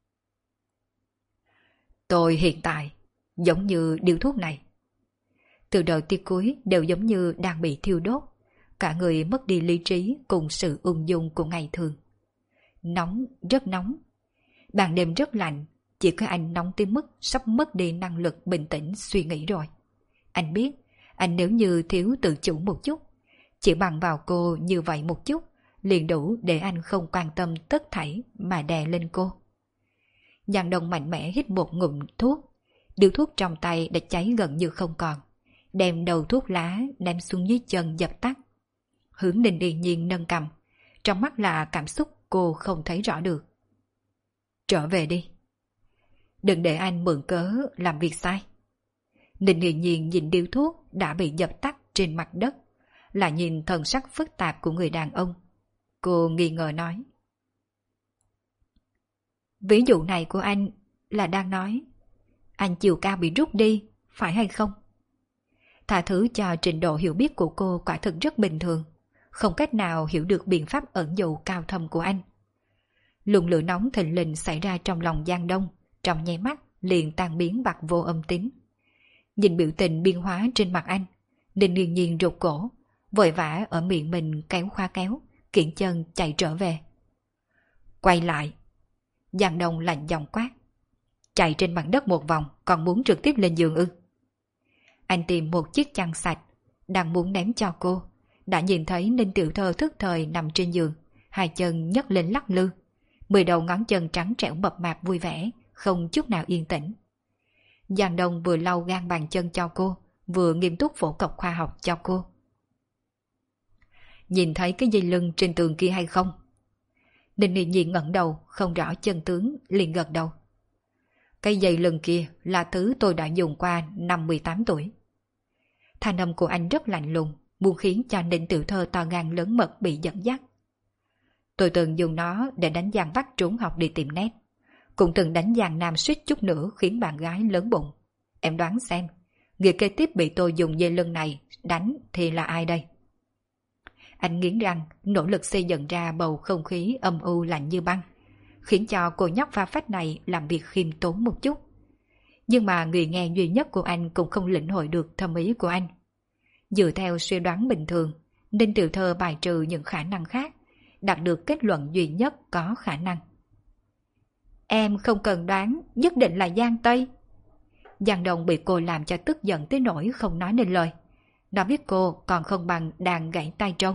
Tôi hiện tại giống như điếu thuốc này. Từ đầu tới cuối đều giống như đang bị thiêu đốt, cả người mất đi lý trí cùng sự ung dung của ngày thường. Nóng, rất nóng. Ban đêm rất lạnh, chỉ có anh nóng tới mức sắp mất đi năng lực bình tĩnh suy nghĩ rồi. Anh biết, anh nếu như thiếu tự chủ một chút, chỉ bằng vào cô như vậy một chút, liền đủ để anh không quan tâm tất thảy mà đè lên cô. Giang Đông mạnh mẽ hít một ngụm thuốc, điếu thuốc trong tay đã cháy gần như không còn, đem đầu thuốc lá ném xuống dưới chân dập tắt. Hướng Ninh Yên Nhiên nâng cầm, trong mắt là cảm xúc cô không thấy rõ được. Trở về đi. Đừng để anh mượn cớ làm việc sai. Ninh Yên Nhiên nhìn điếu thuốc đã bị dập tắt trên mặt đất, là nhìn thần sắc phức tạp của người đàn ông. Cô nghi ngờ nói. Ví dụ này của anh là đang nói anh chiều cao bị rút đi, phải hay không? Tha thứ cho trình độ hiểu biết của cô quả thực rất bình thường, không cách nào hiểu được biện pháp ẩn dụ cao thâm của anh. Luồng lửa nóng thình lình xảy ra trong lòng Giang Đông, trong nháy mắt liền tan biến bặt vô âm tín. Nhìn biểu tình biến hóa trên mặt anh, Ninh Yên Nhiên rụt cổ, vội vã ở miệng mình kéo khóa kéo, kiễng chân chạy trở về. Quay lại. Giang Đông lạnh giọng quát. Chạy trên mặt đất một vòng còn muốn trực tiếp lên giường ư? Anh tìm một chiếc chăn sạch, đang muốn ném cho cô, đã nhìn thấy Ninh Tiểu Thơ thức thời nằm trên giường, hai chân nhấc lên lắc lư, 10 đầu ngón chân trắng trẻo mập mạp vui vẻ, không chút nào yên tĩnh. Giang Đông vừa lau gan bàn chân cho cô, vừa nghiêm túc phổ cập khoa học cho cô. Nhìn thấy cái dây lưng trên tường kia hay không? Ninh Yên Nhiên ngẩng đầu, không rõ chân tướng, liền gật đầu. Cái dây lưng kia là thứ tôi đã dùng qua năm 18 tuổi. Thanh âm của anh rất lạnh lùng, muốn khiến cho Ninh Tiểu Thơ to gan lớn mật bị dẫn dắt. Tôi từng dùng nó để đánh Giang Bắc trốn học đi tìm nét. Cũng từng đánh Giang Nam suýt chút nữa khiến bạn gái lớn bụng. Em đoán xem, người kế tiếp bị tôi dùng dây lưng này đánh thì là ai đây? Anh nghiến răng, nỗ lực xây dựng ra bầu không khí âm u lạnh như băng, khiến cho cô nhóc pha phách này làm việc khiêm tốn một chút. Nhưng mà người nghe duy nhất của anh cũng không lĩnh hội được thâm ý của anh. Dựa theo suy đoán bình thường, Ninh Tiểu Thơ bài trừ những khả năng khác, đạt được kết luận duy nhất có khả năng. Em không cần đoán, nhất định là Giang Tây. Giang Đông bị cô làm cho tức giận tới nỗi không nói nên lời. Nó biết cô còn không bằng đàn gãy tay trâu.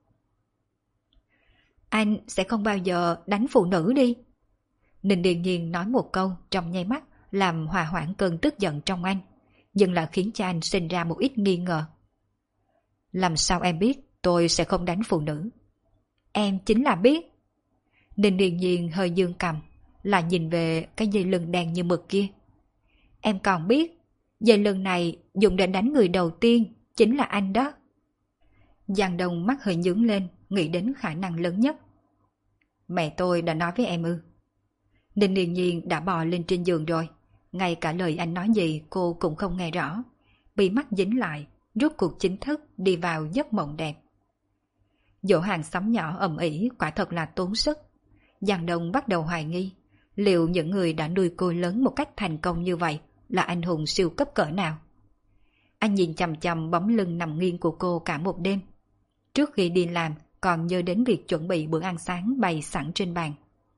Anh sẽ không bao giờ đánh phụ nữ đi. Ninh Điền Nhiên nói một câu trong nháy mắt làm hòa hoãn cơn tức giận trong anh, nhưng lại khiến cho anh sinh ra một ít nghi ngờ. Làm sao em biết tôi sẽ không đánh phụ nữ? Em chính là biết. Ninh Điền Nhiên hơi dương cằm, lại nhìn về cái dây lưng đen như mực kia. Em còn biết, dây lưng này dùng để đánh người đầu tiên chính là anh đó. Giang Đông mắt hơi nhướng lên, nghĩ đến khả năng lớn nhất. Mẹ tôi đã nói với em ư? Ninh Điền Nhiên đã bò lên trên giường rồi, ngay cả lời anh nói gì cô cũng không nghe rõ, bị mắt dính lại, rốt cuộc chính thức đi vào giấc mộng đẹp. Dỗ hàng xóm nhỏ ầm ĩ quả thật là tốn sức. Giang Đông bắt đầu hoài nghi, liệu những người đã nuôi cô lớn một cách thành công như vậy là anh hùng siêu cấp cỡ nào? Anh nhìn chằm chằm bóng lưng nằm nghiêng của cô cả một đêm. Trước khi đi làm còn nhớ đến việc chuẩn bị bữa ăn sáng bày sẵn trên bàn.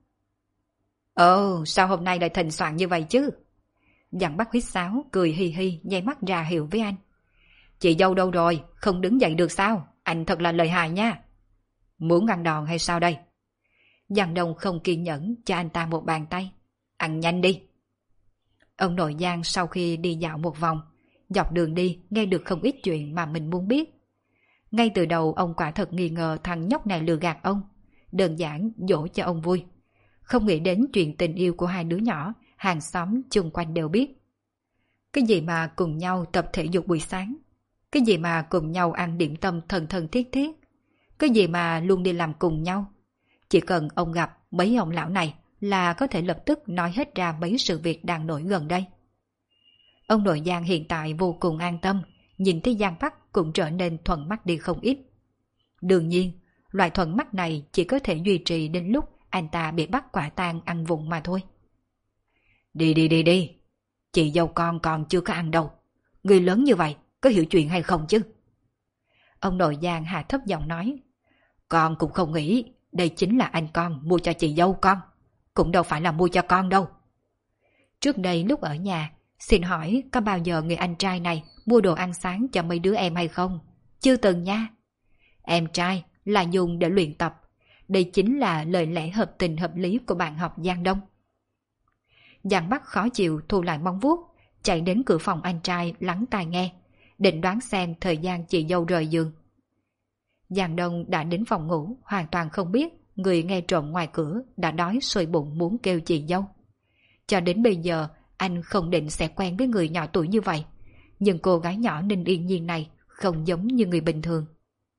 Ồ, sao hôm nay lại thịnh soạn như vậy chứ? Giang Bắc huýt sáo, cười hi hi, nháy mắt ra hiệu với anh. Chị dâu đâu rồi, không đứng dậy được sao? Anh thật là lợi hại nha. Muốn ăn đòn hay sao đây? Giang Đông không kiên nhẫn cho anh ta một bàn tay. Ăn nhanh đi. Ông nội Giang sau khi đi dạo một vòng, dọc đường đi nghe được không ít chuyện mà mình muốn biết. Ngay từ đầu ông quả thật nghi ngờ thằng nhóc này lừa gạt ông, đơn giản dỗ cho ông vui. Không nghĩ đến chuyện tình yêu của hai đứa nhỏ, hàng xóm chung quanh đều biết. Cái gì mà cùng nhau tập thể dục buổi sáng, cái gì mà cùng nhau ăn điểm tâm thân thân thiết thiết, cái gì mà luôn đi làm cùng nhau. Chỉ cần ông gặp mấy ông lão này là có thể lập tức nói hết ra mấy sự việc đang nổi gần đây. Ông nội Giang hiện tại vô cùng an tâm, nhìn thấy Giang Bắc cũng trở nên thuận mắt đi không ít. Đương nhiên, loại thuận mắt này chỉ có thể duy trì đến lúc anh ta bị bắt quả tang ăn vụng mà thôi. Đi, chị dâu con còn chưa có ăn đâu. Người lớn như vậy, có hiểu chuyện hay không chứ? Ông nội Giang hạ thấp giọng nói. Con cũng không nghĩ đây chính là anh con mua cho chị dâu con. Cũng đâu phải là mua cho con đâu. Trước đây lúc ở nhà, xin hỏi có bao giờ người anh trai này mua đồ ăn sáng cho mấy đứa em hay không? Chưa từng nha. Em trai là dùng để luyện tập. Đây chính là lời lẽ hợp tình hợp lý của bạn học Giang Đông. Giang Bắc khó chịu thu lại móng vuốt, chạy đến cửa phòng anh trai lắng tai nghe, định đoán xem thời gian chị dâu rời giường. Giang Đông đã đến phòng ngủ, hoàn toàn không biết người nghe trộm ngoài cửa đã đói sôi bụng muốn kêu chị dâu. Cho đến bây giờ, anh không định sẽ quen với người nhỏ tuổi như vậy, nhưng cô gái nhỏ Ninh Yên Nhiên này không giống như người bình thường.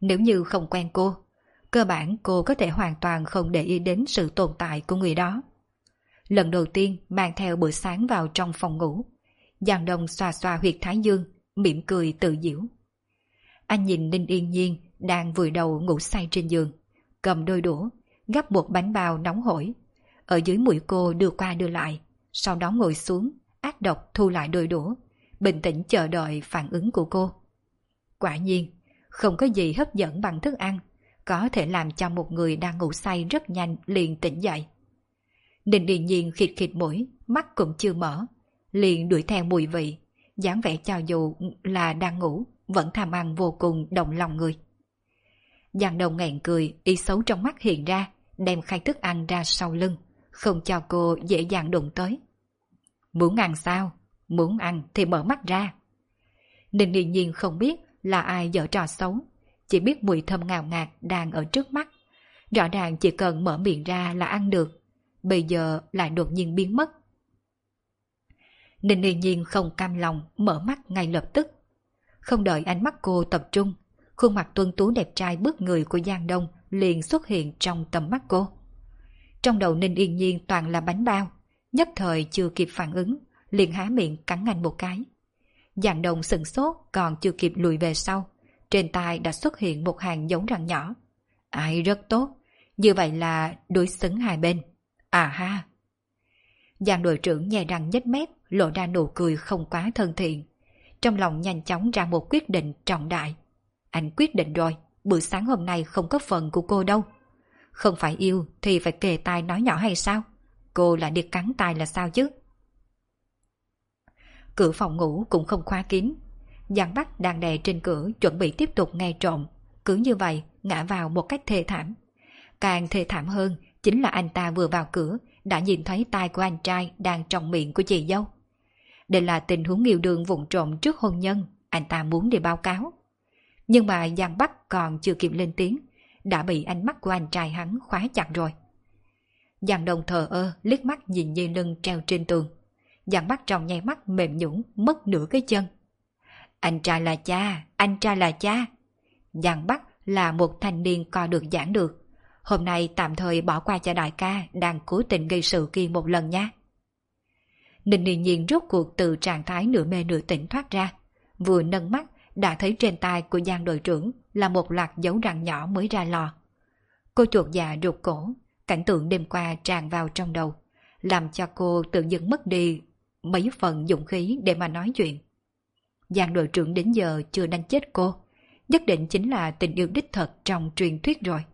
Nếu như không quen cô, cơ bản cô có thể hoàn toàn không để ý đến sự tồn tại của người đó. Lần đầu tiên mang theo bữa sáng vào trong phòng ngủ, Giang Đông xoa xoa huyệt thái dương, mỉm cười tự giễu. Anh nhìn Ninh Yên Nhiên đang vùi đầu ngủ say trên giường, cầm đôi đũa, gắp một bánh bao nóng hổi. Ở dưới mũi cô đưa qua đưa lại, sau đó ngồi xuống, ác độc thu lại đôi đũa, bình tĩnh chờ đợi phản ứng của cô. Quả nhiên, không có gì hấp dẫn bằng thức ăn, có thể làm cho một người đang ngủ say rất nhanh liền tỉnh dậy. Ninh Yên Nhiên khịt khịt mũi, mắt cũng chưa mở, liền đuổi theo mùi vị, dáng vẻ cho dù là đang ngủ, vẫn tham ăn vô cùng động lòng người. Giang Đông nghẹn cười, ý xấu trong mắt hiện ra, đem khay thức ăn ra sau lưng, không cho cô dễ dàng đụng tới. Muốn ăn sao? Muốn ăn thì mở mắt ra. Ninh Yên Nhiên không biết là ai giở trò xấu, chỉ biết mùi thơm ngào ngạt đang ở trước mắt. Rõ ràng chỉ cần mở miệng ra là ăn được, bây giờ lại đột nhiên biến mất. Ninh Yên Nhiên không cam lòng mở mắt ngay lập tức. Không đợi ánh mắt cô tập trung, khuôn mặt tuấn tú đẹp trai bước người của Giang Đông liền xuất hiện trong tầm mắt cô. Trong đầu Ninh Yên Nhiên toàn là bánh bao, nhất thời chưa kịp phản ứng, liền há miệng cắn anh một cái. Giang Đông sửng sốt còn chưa kịp lùi về sau, trên tai đã xuất hiện một hàng dấu răng nhỏ. Ai rất tốt, như vậy là đối xứng hai bên. À ha! Giang đội trưởng nhè răng nhếch mép, lộ ra nụ cười không quá thân thiện. Trong lòng nhanh chóng ra một quyết định trọng đại. Anh quyết định rồi, bữa sáng hôm nay không có phần của cô đâu. Không phải yêu thì phải kề tai nói nhỏ hay sao? Cô lại đi cắn tai là sao chứ? Cửa phòng ngủ cũng không khóa kín. Giang Bắc đang đè trên cửa chuẩn bị tiếp tục nghe trộm. Cứ như vậy ngã vào một cách thê thảm. Càng thê thảm hơn chính là anh ta vừa vào cửa đã nhìn thấy tai của anh trai đang trong miệng của chị dâu. Đây là tình huống yêu đương vụng trộm trước hôn nhân, anh ta muốn đi báo cáo. Nhưng mà Giang Bắc còn chưa kịp lên tiếng, đã bị ánh mắt của anh trai hắn khóa chặt rồi. Giang Đông thờ ơ liếc mắt nhìn dây lưng treo trên tường. Giang Bắc trong nháy mắt mềm nhũn mất nửa cái chân. Anh trai là cha, anh trai là cha. Giang Bắc là một thanh niên coi được giảng được. Hôm nay tạm thời bỏ qua cho đại ca đang cố tình gây sự kia một lần nha. Ninh Yên Nhiên rốt cuộc từ trạng thái nửa mê nửa tỉnh thoát ra, vừa nâng mắt đã thấy trên tay của Giang đội trưởng là một loạt dấu răng nhỏ mới ra lò. Cô chuột dạ rụt cổ, cảnh tượng đêm qua tràn vào trong đầu, làm cho cô tự dưng mất đi mấy phần dũng khí để mà nói chuyện. Giang đội trưởng đến giờ chưa đánh chết cô, nhất định chính là tình yêu đích thực trong truyền thuyết rồi.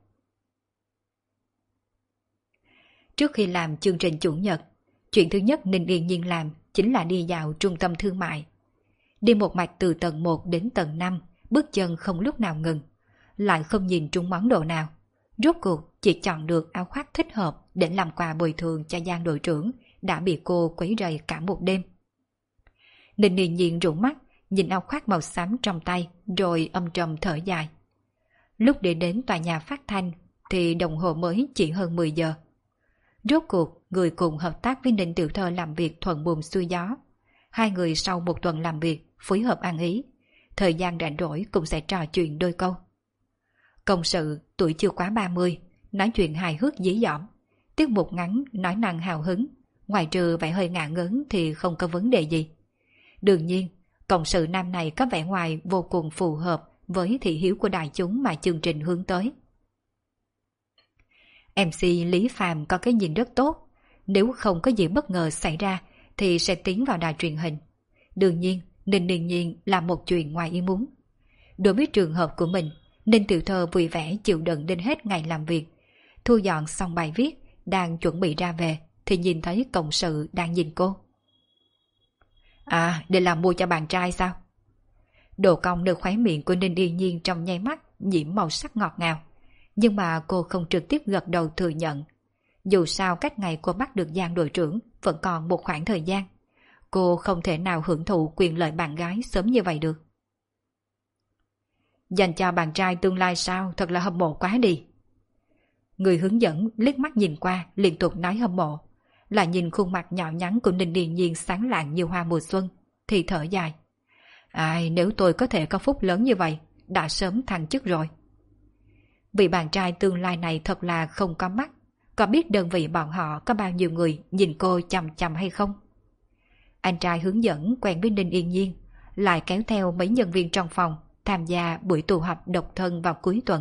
Trước khi làm chương trình chủ nhật, chuyện thứ nhất Ninh Yên Nhiên làm chính là đi dạo trung tâm thương mại. Đi một mạch từ tầng 1 đến tầng 5, bước chân không lúc nào ngừng, lại không nhìn trúng món đồ nào. Rốt cuộc chỉ chọn được áo khoác thích hợp để làm quà bồi thường cho Giang đội trưởng đã bị cô quấy rầy cả một đêm. Ninh Yên Nhiên rủ mắt, nhìn áo khoác màu xám trong tay rồi âm trầm thở dài. Lúc đi đến tòa nhà phát thanh thì đồng hồ mới chỉ hơn 10 giờ. Rốt cuộc, người cùng hợp tác với Ninh Tiểu Thơ làm việc thuận buồm xuôi gió. Hai người sau một tuần làm việc, phối hợp ăn ý. Thời gian rảnh rỗi cũng sẽ trò chuyện đôi câu. Công sự, tuổi chưa quá 30, nói chuyện hài hước dí dỏm. Tiết mục ngắn, nói năng hào hứng. Ngoài trừ vẻ hơi ngả ngớn thì không có vấn đề gì. Đương nhiên, cộng sự nam này có vẻ ngoài vô cùng phù hợp với thị hiếu của đại chúng mà chương trình hướng tới. MC Lý Phàm có cái nhìn rất tốt, nếu không có gì bất ngờ xảy ra thì sẽ tiến vào đài truyền hình. Đương nhiên, Ninh Yên Nhiên là một chuyện ngoài ý muốn. Đối với trường hợp của mình, Ninh Tiểu Thơ vui vẻ chịu đựng đến hết ngày làm việc. Thu dọn xong bài viết, đang chuẩn bị ra về thì nhìn thấy cộng sự đang nhìn cô. À, đây là mua cho bạn trai sao? Đồ cong nơi khóe miệng của Ninh Yên Nhiên trong nháy mắt nhiễm màu sắc ngọt ngào. Nhưng mà cô không trực tiếp gật đầu thừa nhận. Dù sao cách ngày cô bắt được Giang đội trưởng vẫn còn một khoảng thời gian. Cô không thể nào hưởng thụ quyền lợi bạn gái sớm như vậy được. Dành cho bạn trai tương lai sao, thật là hâm mộ quá đi. Người hướng dẫn liếc mắt nhìn qua liên tục nói hâm mộ. Là nhìn khuôn mặt nhỏ nhắn của Ninh Điền Nhiên sáng lạng như hoa mùa xuân thì thở dài. Ai, nếu tôi có thể có phúc lớn như vậy đã sớm thăng chức rồi. Vị bạn trai tương lai này thật là không có mắt. Có biết đơn vị bọn họ có bao nhiêu người nhìn cô chằm chằm hay không? Anh trai hướng dẫn quen với Ninh Yên Nhiên, lại kéo theo mấy nhân viên trong phòng tham gia buổi tụ họp độc thân vào cuối tuần.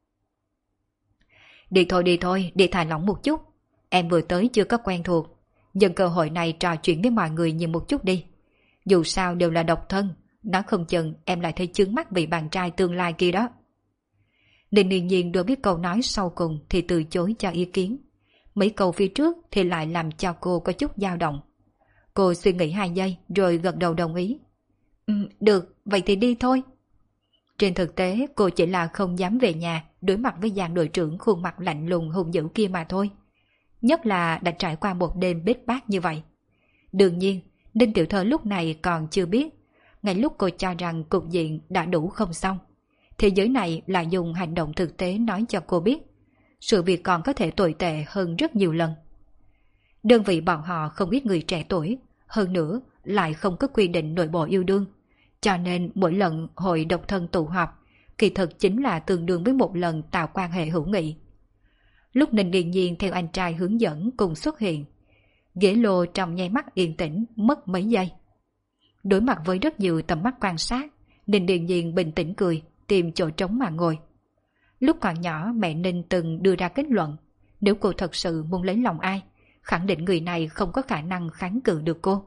Đi thôi, đi thả lỏng một chút. Em vừa tới chưa có quen thuộc. Nhân cơ hội này trò chuyện với mọi người nhiều một chút đi. Dù sao đều là độc thân, nói không chừng em lại thấy chướng mắt vị bạn trai tương lai kia đó. Ninh Yên Nhiên đối biết câu nói sau cùng thì từ chối cho ý kiến. Mấy câu phía trước thì lại làm cho cô có chút dao động. Cô suy nghĩ 2 giây rồi gật đầu đồng ý. Được, vậy thì đi thôi. Trên thực tế cô chỉ là không dám về nhà đối mặt với dàn đội trưởng khuôn mặt lạnh lùng hung dữ kia mà thôi. Nhất là đã trải qua một đêm bết bát như vậy. Đương nhiên, Ninh Tiểu Thơ lúc này còn chưa biết. Ngay lúc cô cho rằng cục diện đã đủ không xong, thế giới này lại dùng hành động thực tế nói cho cô biết sự việc còn có thể tồi tệ hơn rất nhiều lần. Đơn vị bọn họ không ít người trẻ tuổi, hơn nữa lại không có quy định nội bộ yêu đương, cho nên mỗi lần hội độc thân tụ họp kỳ thực chính là tương đương với một lần tạo quan hệ hữu nghị. Lúc Ninh Điền Nhiên theo anh trai hướng dẫn cùng xuất hiện, ghế lô trong nháy mắt yên tĩnh mất mấy giây. Đối mặt với rất nhiều tầm mắt quan sát, Ninh Điền Nhiên bình tĩnh cười, tìm chỗ trống mà ngồi. Lúc còn nhỏ mẹ Ninh từng đưa ra kết luận, nếu cô thật sự muốn lấy lòng ai, khẳng định người này không có khả năng kháng cự được cô.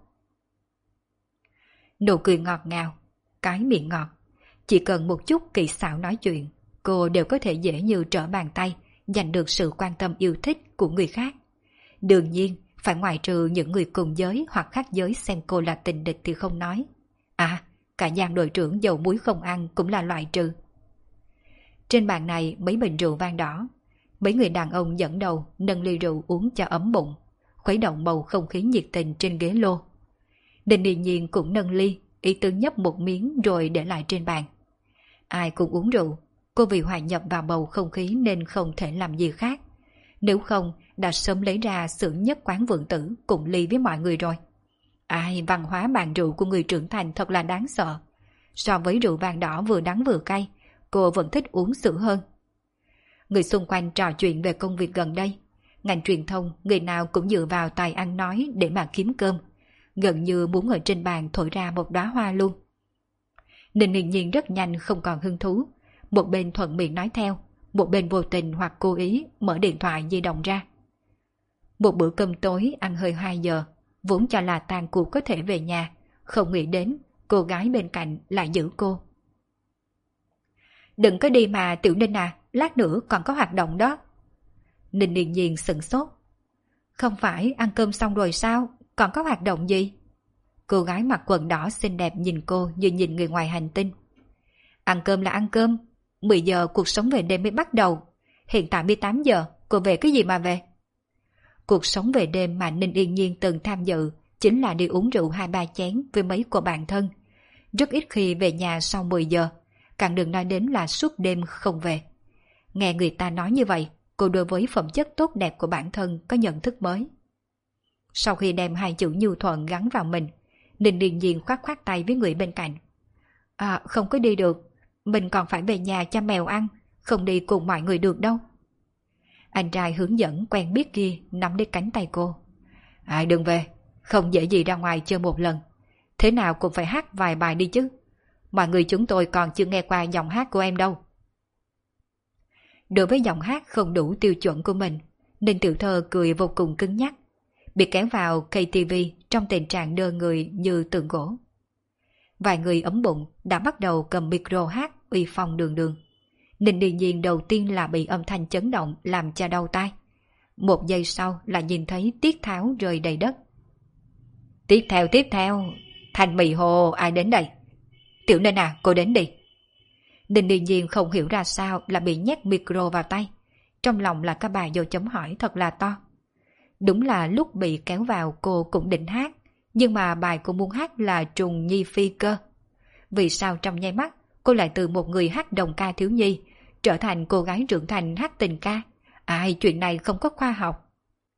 Nụ cười ngọt ngào, cái miệng ngọt, chỉ cần một chút kỹ xảo nói chuyện, cô đều có thể dễ như trở bàn tay giành được sự quan tâm yêu thích của người khác. Đương nhiên, phải ngoại trừ những người cùng giới hoặc khác giới xem cô là tình địch thì không nói. À, cả dàn đội trưởng dầu muối không ăn cũng là loại trừ. Trên bàn này mấy bình rượu vang đỏ, mấy người đàn ông dẫn đầu nâng ly rượu uống cho ấm bụng, khuấy động bầu không khí nhiệt tình trên ghế lô. Đinh Điền Nhiên cũng nâng ly, ý tứ nhấp một miếng rồi để lại trên bàn. Ai cũng uống rượu, cô vì hòa nhập vào bầu không khí nên không thể làm gì khác. Nếu không, đã sớm lấy ra xưởng nhất quán vượng tử cùng ly với mọi người rồi. Ai, văn hóa bàn rượu của người trưởng thành thật là đáng sợ. So với rượu vang đỏ vừa đắng vừa cay, cô vẫn thích uống sữa hơn. Người xung quanh trò chuyện về công việc gần đây. Ngành truyền thông, người nào cũng dựa vào tài ăn nói để mà kiếm cơm. Gần như muốn ở trên bàn thổi ra một đóa hoa luôn. Ninh Hiển Nhiên rất nhanh không còn hứng thú. Một bên thuận miệng nói theo, một bên vô tình hoặc cố ý mở điện thoại di động ra. Một bữa cơm tối ăn hơi 2 giờ, vốn cho là tàn cuộc có thể về nhà, không nghĩ đến cô gái bên cạnh lại giữ cô. Đừng có đi mà Tiểu Ninh à, lát nữa còn có hoạt động đó. Ninh Điền Nhiên sửng sốt. Không phải ăn cơm xong rồi sao, còn có hoạt động gì? Cô gái mặc quần đỏ xinh đẹp nhìn cô như nhìn người ngoài hành tinh. Ăn cơm là ăn cơm, 10 giờ cuộc sống về đêm mới bắt đầu. Hiện tại 18 giờ, cô về cái gì mà về? Cuộc sống về đêm mà Ninh Yên Nhiên từng tham dự chính là đi uống rượu 2-3 chén với mấy cô bạn thân. Rất ít khi về nhà sau 10 giờ, càng đừng nói đến là suốt đêm không về. Nghe người ta nói như vậy, cô đối với phẩm chất tốt đẹp của bản thân có nhận thức mới. Sau khi đem 2 chữ nhu thuận gắn vào mình, Ninh Điền Nhiên khoát khoát tay với người bên cạnh. À, không có đi được, mình còn phải về nhà cho mèo ăn, không đi cùng mọi người được đâu. Anh trai hướng dẫn quen biết kia nắm lấy cánh tay cô. À, đừng về, không dễ gì ra ngoài chơi một lần. Thế nào cũng phải hát vài bài đi chứ. Mọi người chúng tôi còn chưa nghe qua giọng hát của em đâu. Đối với giọng hát không đủ tiêu chuẩn của mình, Ninh Tiểu Thơ cười vô cùng cứng nhắc, bị kéo vào KTV trong tình trạng đơ người như tượng gỗ. Vài người ấm bụng đã bắt đầu cầm micro hát uy phong đường đường. Ninh Điền Nhiên đầu tiên là bị âm thanh chấn động làm cho đau tai. Một giây sau là nhìn thấy tiết tháo rơi đầy đất. Tiếp theo, Thành Mì Hồ ai đến đây? Tiểu Ninh à, cô đến đi. Ninh Điền Nhiên không hiểu ra sao là bị nhét micro vào tay. Trong lòng là các bà vô chấm hỏi thật là to. Đúng là lúc bị kéo vào cô cũng định hát, nhưng mà bài cô muốn hát là Trùng Nhi Phi cơ. Vì sao trong nháy mắt cô lại từ một người hát đồng ca thiếu nhi trở thành cô gái trưởng thành hát tình ca? Ai, chuyện này không có khoa học.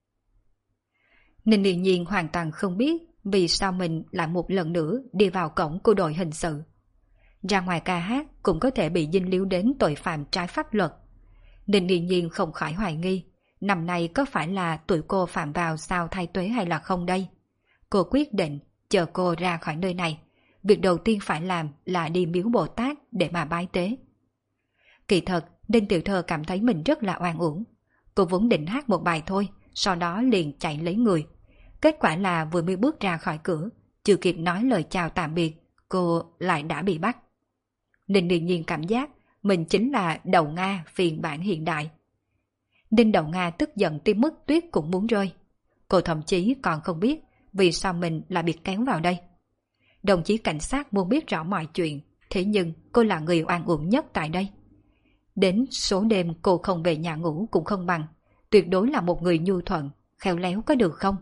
Ninh Điền Nhiên hoàn toàn không biết vì sao mình lại một lần nữa đi vào cổng của đội hình sự. Ra ngoài ca hát cũng có thể bị dính líu đến tội phạm trái pháp luật. Ninh Điền Nhiên không khỏi hoài nghi, năm nay có phải là tuổi cô phạm vào sao thay tuế hay là không đây? Cô quyết định chờ cô ra khỏi nơi này, việc đầu tiên phải làm là đi miếu Bồ Tát để mà bái tế. Kỳ thật, Ninh Tiểu Thơ cảm thấy mình rất là oan uổng. Cô vốn định hát một bài thôi, sau đó liền chạy lấy người. Kết quả là vừa mới bước ra khỏi cửa, chưa kịp nói lời chào tạm biệt, cô lại đã bị bắt. Ninh Điền Nhiên cảm giác mình chính là Đậu Nga phiên bản hiện đại. Ninh Đậu Nga tức giận tới mức tuyết cũng muốn rơi. Cô thậm chí còn không biết vì sao mình lại bị kéo vào đây. Đồng chí cảnh sát muốn biết rõ mọi chuyện, thế nhưng cô là người oan uổng nhất tại đây. Đến số đêm cô không về nhà ngủ cũng không bằng, tuyệt đối là một người nhu thuận, khéo léo có được không?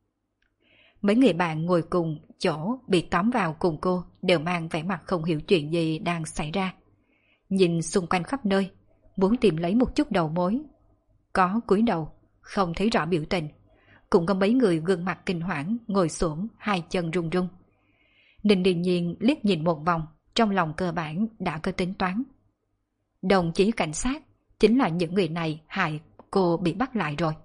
Mấy người bạn ngồi cùng chỗ bị tóm vào cùng cô đều mang vẻ mặt không hiểu chuyện gì đang xảy ra. Nhìn xung quanh khắp nơi, muốn tìm lấy một chút đầu mối. Có cúi đầu, không thấy rõ biểu tình. Cũng có mấy người gương mặt kinh hoảng ngồi xổm, hai chân run run. Ninh Điền Nhiên liếc nhìn một vòng, trong lòng cơ bản đã có tính toán. Đồng chí cảnh sát chính là những người này hại cô bị bắt lại rồi.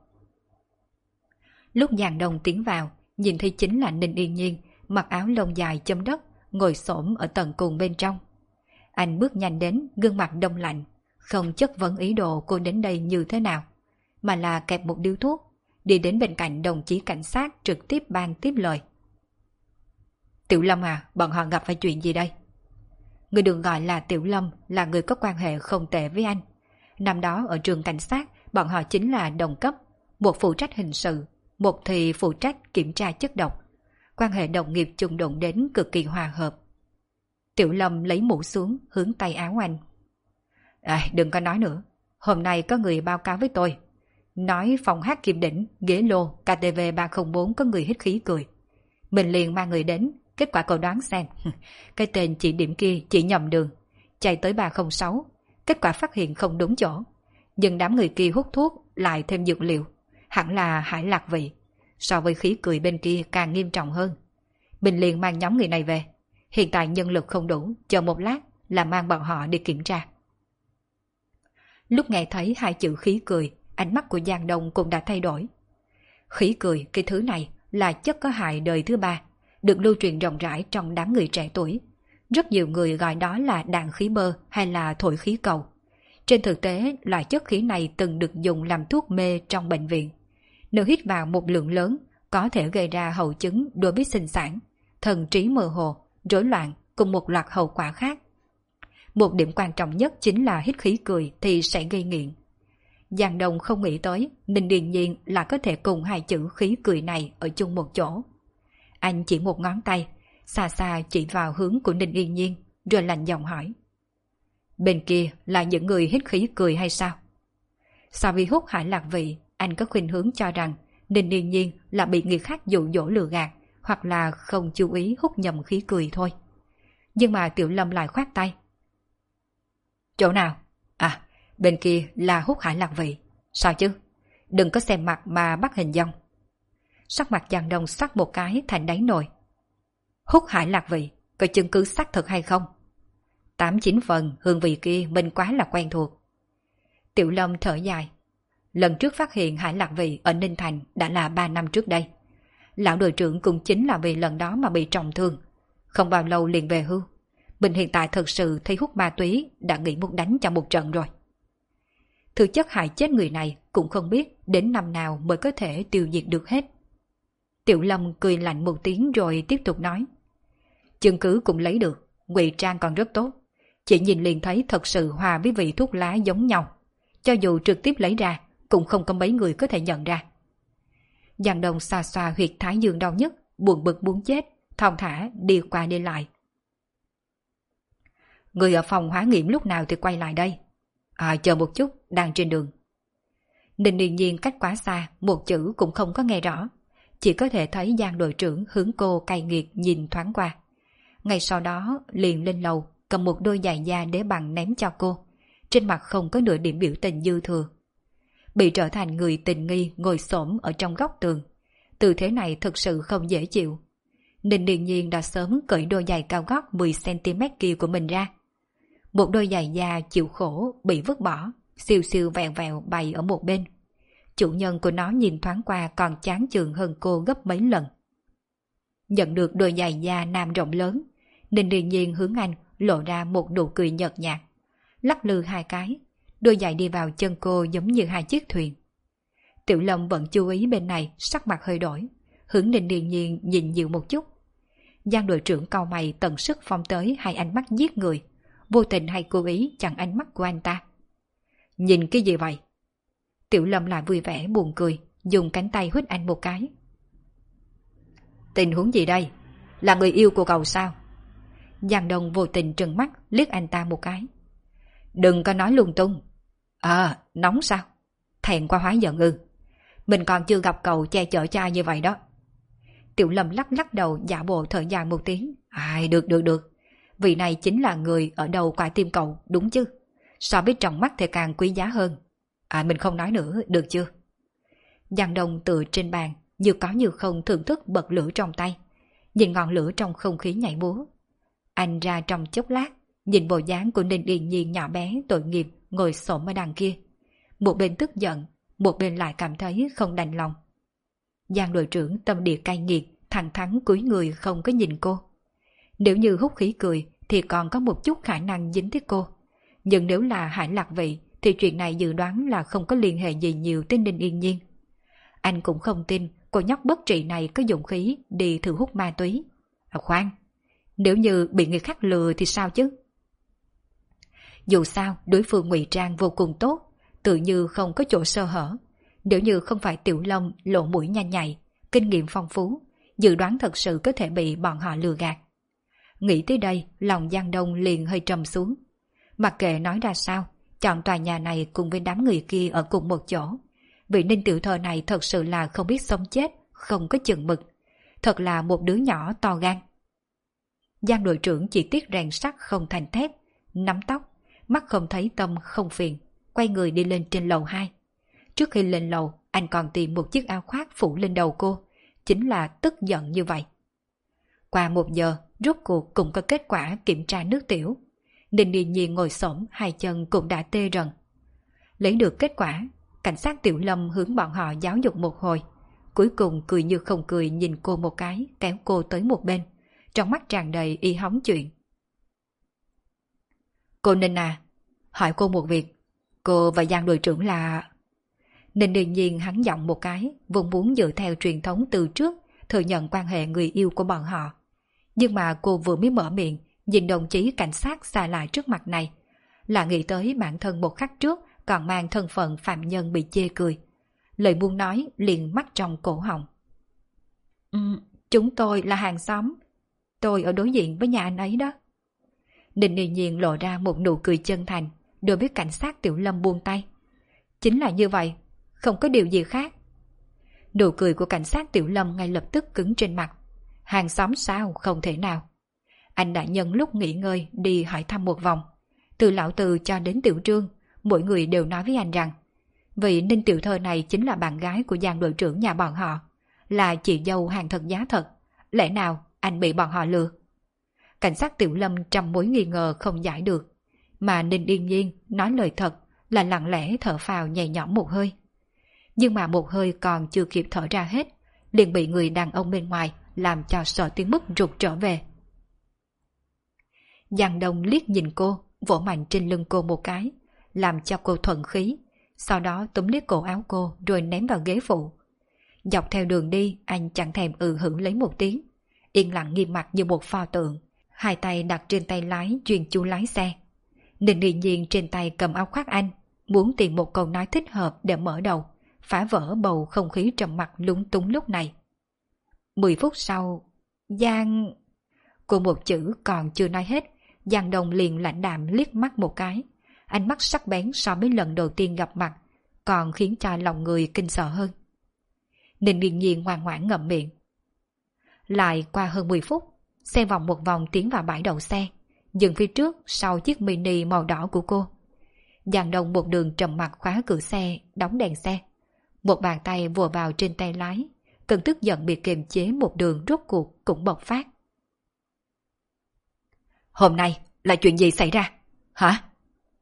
Lúc Giang Đông tiến vào, nhìn thấy chính là Ninh Yên Nhiên, mặc áo lông dài chấm đất, ngồi xổm ở tầng cùng bên trong. Anh bước nhanh đến, gương mặt đông lạnh, không chất vấn ý đồ cô đến đây như thế nào, mà là kẹp một điếu thuốc, đi đến bên cạnh đồng chí cảnh sát trực tiếp ban tiếp lời. Tiểu Lâm à, bọn họ gặp phải chuyện gì đây? Người được gọi là Tiểu Lâm là người có quan hệ không tệ với anh. Năm đó ở trường cảnh sát, bọn họ chính là đồng cấp, một phụ trách hình sự, một thì phụ trách kiểm tra chất độc. Quan hệ đồng nghiệp chung đụng đến cực kỳ hòa hợp. Tiểu Lâm lấy mũ xuống, hướng tay áo anh. Đừng có nói nữa. Hôm nay có người báo cáo với tôi. Nói phòng hát Kim Đỉnh, ghế lô, KTV 304 có người hít khí cười. Mình liền mang người đến, kết quả cậu đoán xem. Cái tên chị điểm kia chỉ nhầm đường. Chạy tới 306, kết quả phát hiện không đúng chỗ. Nhưng đám người kia hút thuốc lại thêm dược liệu. Hẳn là hải lạc vị. So với khí cười bên kia càng nghiêm trọng hơn. Mình liền mang nhóm người này về. Hiện tại nhân lực không đủ, chờ một lát là mang bọn họ đi kiểm tra. Lúc nghe thấy hai chữ khí cười, ánh mắt của Giang Đông cũng đã thay đổi. Khí cười, cái thứ này là chất có hại đời thứ ba, được lưu truyền rộng rãi trong đám người trẻ tuổi. Rất nhiều người gọi đó là đạn khí bơ hay là thổi khí cầu. Trên thực tế, loại chất khí này từng được dùng làm thuốc mê trong bệnh viện. Nếu hít vào một lượng lớn, có thể gây ra hậu chứng đôi biết sinh sản, thần trí mơ hồ, rối loạn cùng một loạt hậu quả khác. Một điểm quan trọng nhất chính là hít khí cười thì sẽ gây nghiện. Giang Đông không nghĩ tới Ninh Điền Nhiên là có thể cùng hai chữ khí cười này ở chung một chỗ. Anh chỉ một ngón tay, xa xa chỉ vào hướng của Ninh Yên Nhiên, rồi lạnh giọng hỏi. Bên kia là những người hít khí cười hay sao? Sau vì hút hải lạc vị, anh có khuynh hướng cho rằng Ninh Yên Nhiên là bị người khác dụ dỗ lừa gạt, hoặc là không chú ý hút nhầm khí cười thôi. Nhưng mà Tiểu Lâm lại khoát tay. Chỗ nào? Bên kia là hút hải lạc vị. Sao chứ? Đừng có xem mặt mà bắt hình dong. Sắc mặt Giang Đông sắc một cái thành đáy nồi. Hút hải lạc vị, có chứng cứ xác thực hay không? 8-9 phần hương vị kia mình quá là quen thuộc. Tiểu Lâm thở dài. Lần trước phát hiện hải lạc vị ở Ninh Thành đã là 3 năm trước đây. Lão đội trưởng cũng chính là vì lần đó mà bị trọng thương. Không bao lâu liền về hưu. Mình hiện tại thật sự thấy hút ma túy đã nghĩ muốn đánh cho một trận rồi. Thứ chất hại chết người này cũng không biết đến năm nào mới có thể tiêu diệt được hết. Tiểu Lâm cười lạnh một tiếng rồi tiếp tục nói. Chứng cứ cũng lấy được, ngụy trang còn rất tốt. Chỉ nhìn liền thấy thật sự hòa với vị thuốc lá giống nhau. Cho dù trực tiếp lấy ra, cũng không có mấy người có thể nhận ra. Giang Đông xoa xoa huyệt thái dương đau nhất, buồn bực muốn chết, thong thả đi qua đi lại. Người ở phòng hóa nghiệm lúc nào thì quay lại đây? Chờ một chút, đang trên đường. Ninh Điền Nhiên cách quá xa, một chữ cũng không có nghe rõ. Chỉ có thể thấy Giang đội trưởng hướng cô cay nghiệt nhìn thoáng qua. Ngay sau đó liền lên lầu, cầm một đôi giày da đế bằng ném cho cô. Trên mặt không có nửa điểm biểu tình dư thừa. Bị trở thành người tình nghi ngồi xổm ở trong góc tường. Tư thế này thực sự không dễ chịu. Ninh Điền Nhiên đã sớm cởi đôi giày cao gót 10cm kia của mình ra. Một đôi giày da chịu khổ bị vứt bỏ, Siêu siêu vẹo vẹo bay ở một bên. Chủ nhân của nó nhìn thoáng qua còn chán chường hơn cô gấp mấy lần. Nhận được đôi giày da nam rộng lớn, Ninh Điền Nhiên hướng anh lộ ra một nụ cười nhợt nhạt. Lắc lư hai cái, đôi giày đi vào chân cô giống như hai chiếc thuyền. Tiểu Lâm vẫn chú ý bên này, sắc mặt hơi đổi, hướng Ninh Điền Nhiên nhìn nhiều một chút. Giang đội trưởng cau mày tận sức phóng tới hai ánh mắt giết người, vô tình hay cố ý chặn ánh mắt của anh ta. Nhìn cái gì vậy? Tiểu Lâm lại vui vẻ buồn cười, dùng cánh tay huýt anh một cái. Tình huống gì đây? Là người yêu của cậu sao? Giang Đông vô tình trừng mắt liếc anh ta một cái. Đừng có nói lung tung. Nóng sao? Thẹn quá hóa giận ư? Mình còn chưa gặp cậu che chở cho ai như vậy đó. Tiểu Lâm lắc lắc đầu giả bộ thở dài một tiếng. Được. Vị này chính là người ở đầu quả tim cậu, đúng chứ? So với trong mắt thì càng quý giá hơn. Mình không nói nữa, được chưa? Giang Đông tựa trên bàn, như có như không thưởng thức bật lửa trong tay, nhìn ngọn lửa trong không khí nhảy múa. Anh ra trong chốc lát, nhìn bộ dáng của Ninh Điền Nhiên nhỏ bé tội nghiệp ngồi xổm ở đằng kia. Một bên tức giận, một bên lại cảm thấy không đành lòng. Giang đội trưởng tâm địa cay nghiệt, thẳng thắn cúi người không có nhìn cô. Nếu như hút khí cười thì còn có một chút khả năng dính tới cô. Nhưng nếu là Hải Lạc Vị thì chuyện này dự đoán là không có liên hệ gì nhiều tới Ninh Yên Nhiên. Anh cũng không tin cô nhóc bất trị này có dụng khí đi thử hút ma túy. Khoan, nếu như bị người khác lừa thì sao chứ? Dù sao, đối phương ngụy trang vô cùng tốt, tự như không có chỗ sơ hở. Nếu như không phải Tiểu Lâm lộ mũi nhanh nhạy, kinh nghiệm phong phú, dự đoán thật sự có thể bị bọn họ lừa gạt. Nghĩ tới đây, lòng Giang Đông liền hơi trầm xuống. Mặc kệ nói ra sao, chọn tòa nhà này cùng với đám người kia ở cùng một chỗ. Vị Ninh tiểu thơ này thật sự là không biết sống chết, không có chừng mực. Thật là một đứa nhỏ to gan. Giang đội trưởng chỉ tiếc rèn sắt không thành thép, nắm tóc, mắt không thấy tâm không phiền, quay người đi lên trên lầu 2. Trước khi lên lầu, anh còn tìm một chiếc áo khoác phủ lên đầu cô, chính là tức giận như vậy. Qua 1 giờ, rốt cuộc cũng có kết quả kiểm tra nước tiểu. Ninh Điền Nhiên ngồi xổm, hai chân cũng đã tê rần. Lấy được kết quả, cảnh sát Tiểu Lâm hướng bọn họ giáo dục một hồi, cuối cùng cười như không cười nhìn cô một cái, kéo cô tới một bên, trong mắt tràn đầy y hóng chuyện. Cô Ninh à, hỏi cô một việc, cô và Giang đội trưởng là... Ninh Điền Nhiên hắn giọng một cái, vốn muốn dựa theo truyền thống từ trước, thừa nhận quan hệ người yêu của bọn họ. Nhưng mà cô vừa mới mở miệng, nhìn đồng chí cảnh sát xa lại trước mặt này, là nghĩ tới bản thân một khắc trước còn mang thân phận phạm nhân bị chê cười. Lời buông nói liền mắc trong cổ họng. Chúng tôi là hàng xóm. Tôi ở đối diện với nhà anh ấy đó. Ninh Điền Nhiên lộ ra một nụ cười chân thành, đối với cảnh sát Tiểu Lâm buông tay. Chính là như vậy, không có điều gì khác. Nụ cười của cảnh sát Tiểu Lâm ngay lập tức cứng trên mặt. Hàng xóm sao, không thể nào. Anh đã nhân lúc nghỉ ngơi đi hỏi thăm một vòng. Từ lão Từ cho đến Tiểu Trương, mỗi người đều nói với anh rằng vị Ninh tiểu thơ này chính là bạn gái của Giang đội trưởng nhà bọn họ, là chị dâu hàng thật giá thật. Lẽ nào anh bị bọn họ lừa? Cảnh sát Tiểu Lâm trăm mối nghi ngờ không giải được, mà Ninh Yên Nhiên nói lời thật là lặng lẽ thở phào nhẹ nhõm một hơi. Nhưng mà một hơi còn chưa kịp thở ra hết, liền bị người đàn ông bên ngoài làm cho sợ tới mức rụt trở về. Giang Đông liếc nhìn cô, vỗ mạnh trên lưng cô một cái, làm cho cô thuận khí, sau đó túm liếc cổ áo cô rồi ném vào ghế phụ. Dọc theo đường đi, anh chẳng thèm hử lấy một tiếng, yên lặng nghiêm mặt như một pho tượng, hai tay đặt trên tay lái chuyên chú lái xe. Ninh Điền Nhiên trên tay cầm áo khoác anh, muốn tìm một câu nói thích hợp để mở đầu, phá vỡ bầu không khí trầm mặc lúng túng lúc này. 10 phút sau, Giang... Cô một chữ còn chưa nói hết, Giang Đông liền lãnh đạm liếc mắt một cái, ánh mắt sắc bén so với lần đầu tiên gặp mặt, còn khiến cho lòng người kinh sợ hơn. Ninh Điền Nhiên ngoan ngoãn ngậm miệng. Lại qua hơn 10 phút, xe vòng một vòng tiến vào bãi đậu xe, dừng phía trước sau chiếc mini màu đỏ của cô. Giang Đông một đường trầm mặc khóa cửa xe, đóng đèn xe. Một bàn tay vùa vào trên tay lái, cơn tức giận bị kiềm chế một đường rốt cuộc cũng bộc phát. Hôm nay là chuyện gì xảy ra? Hả?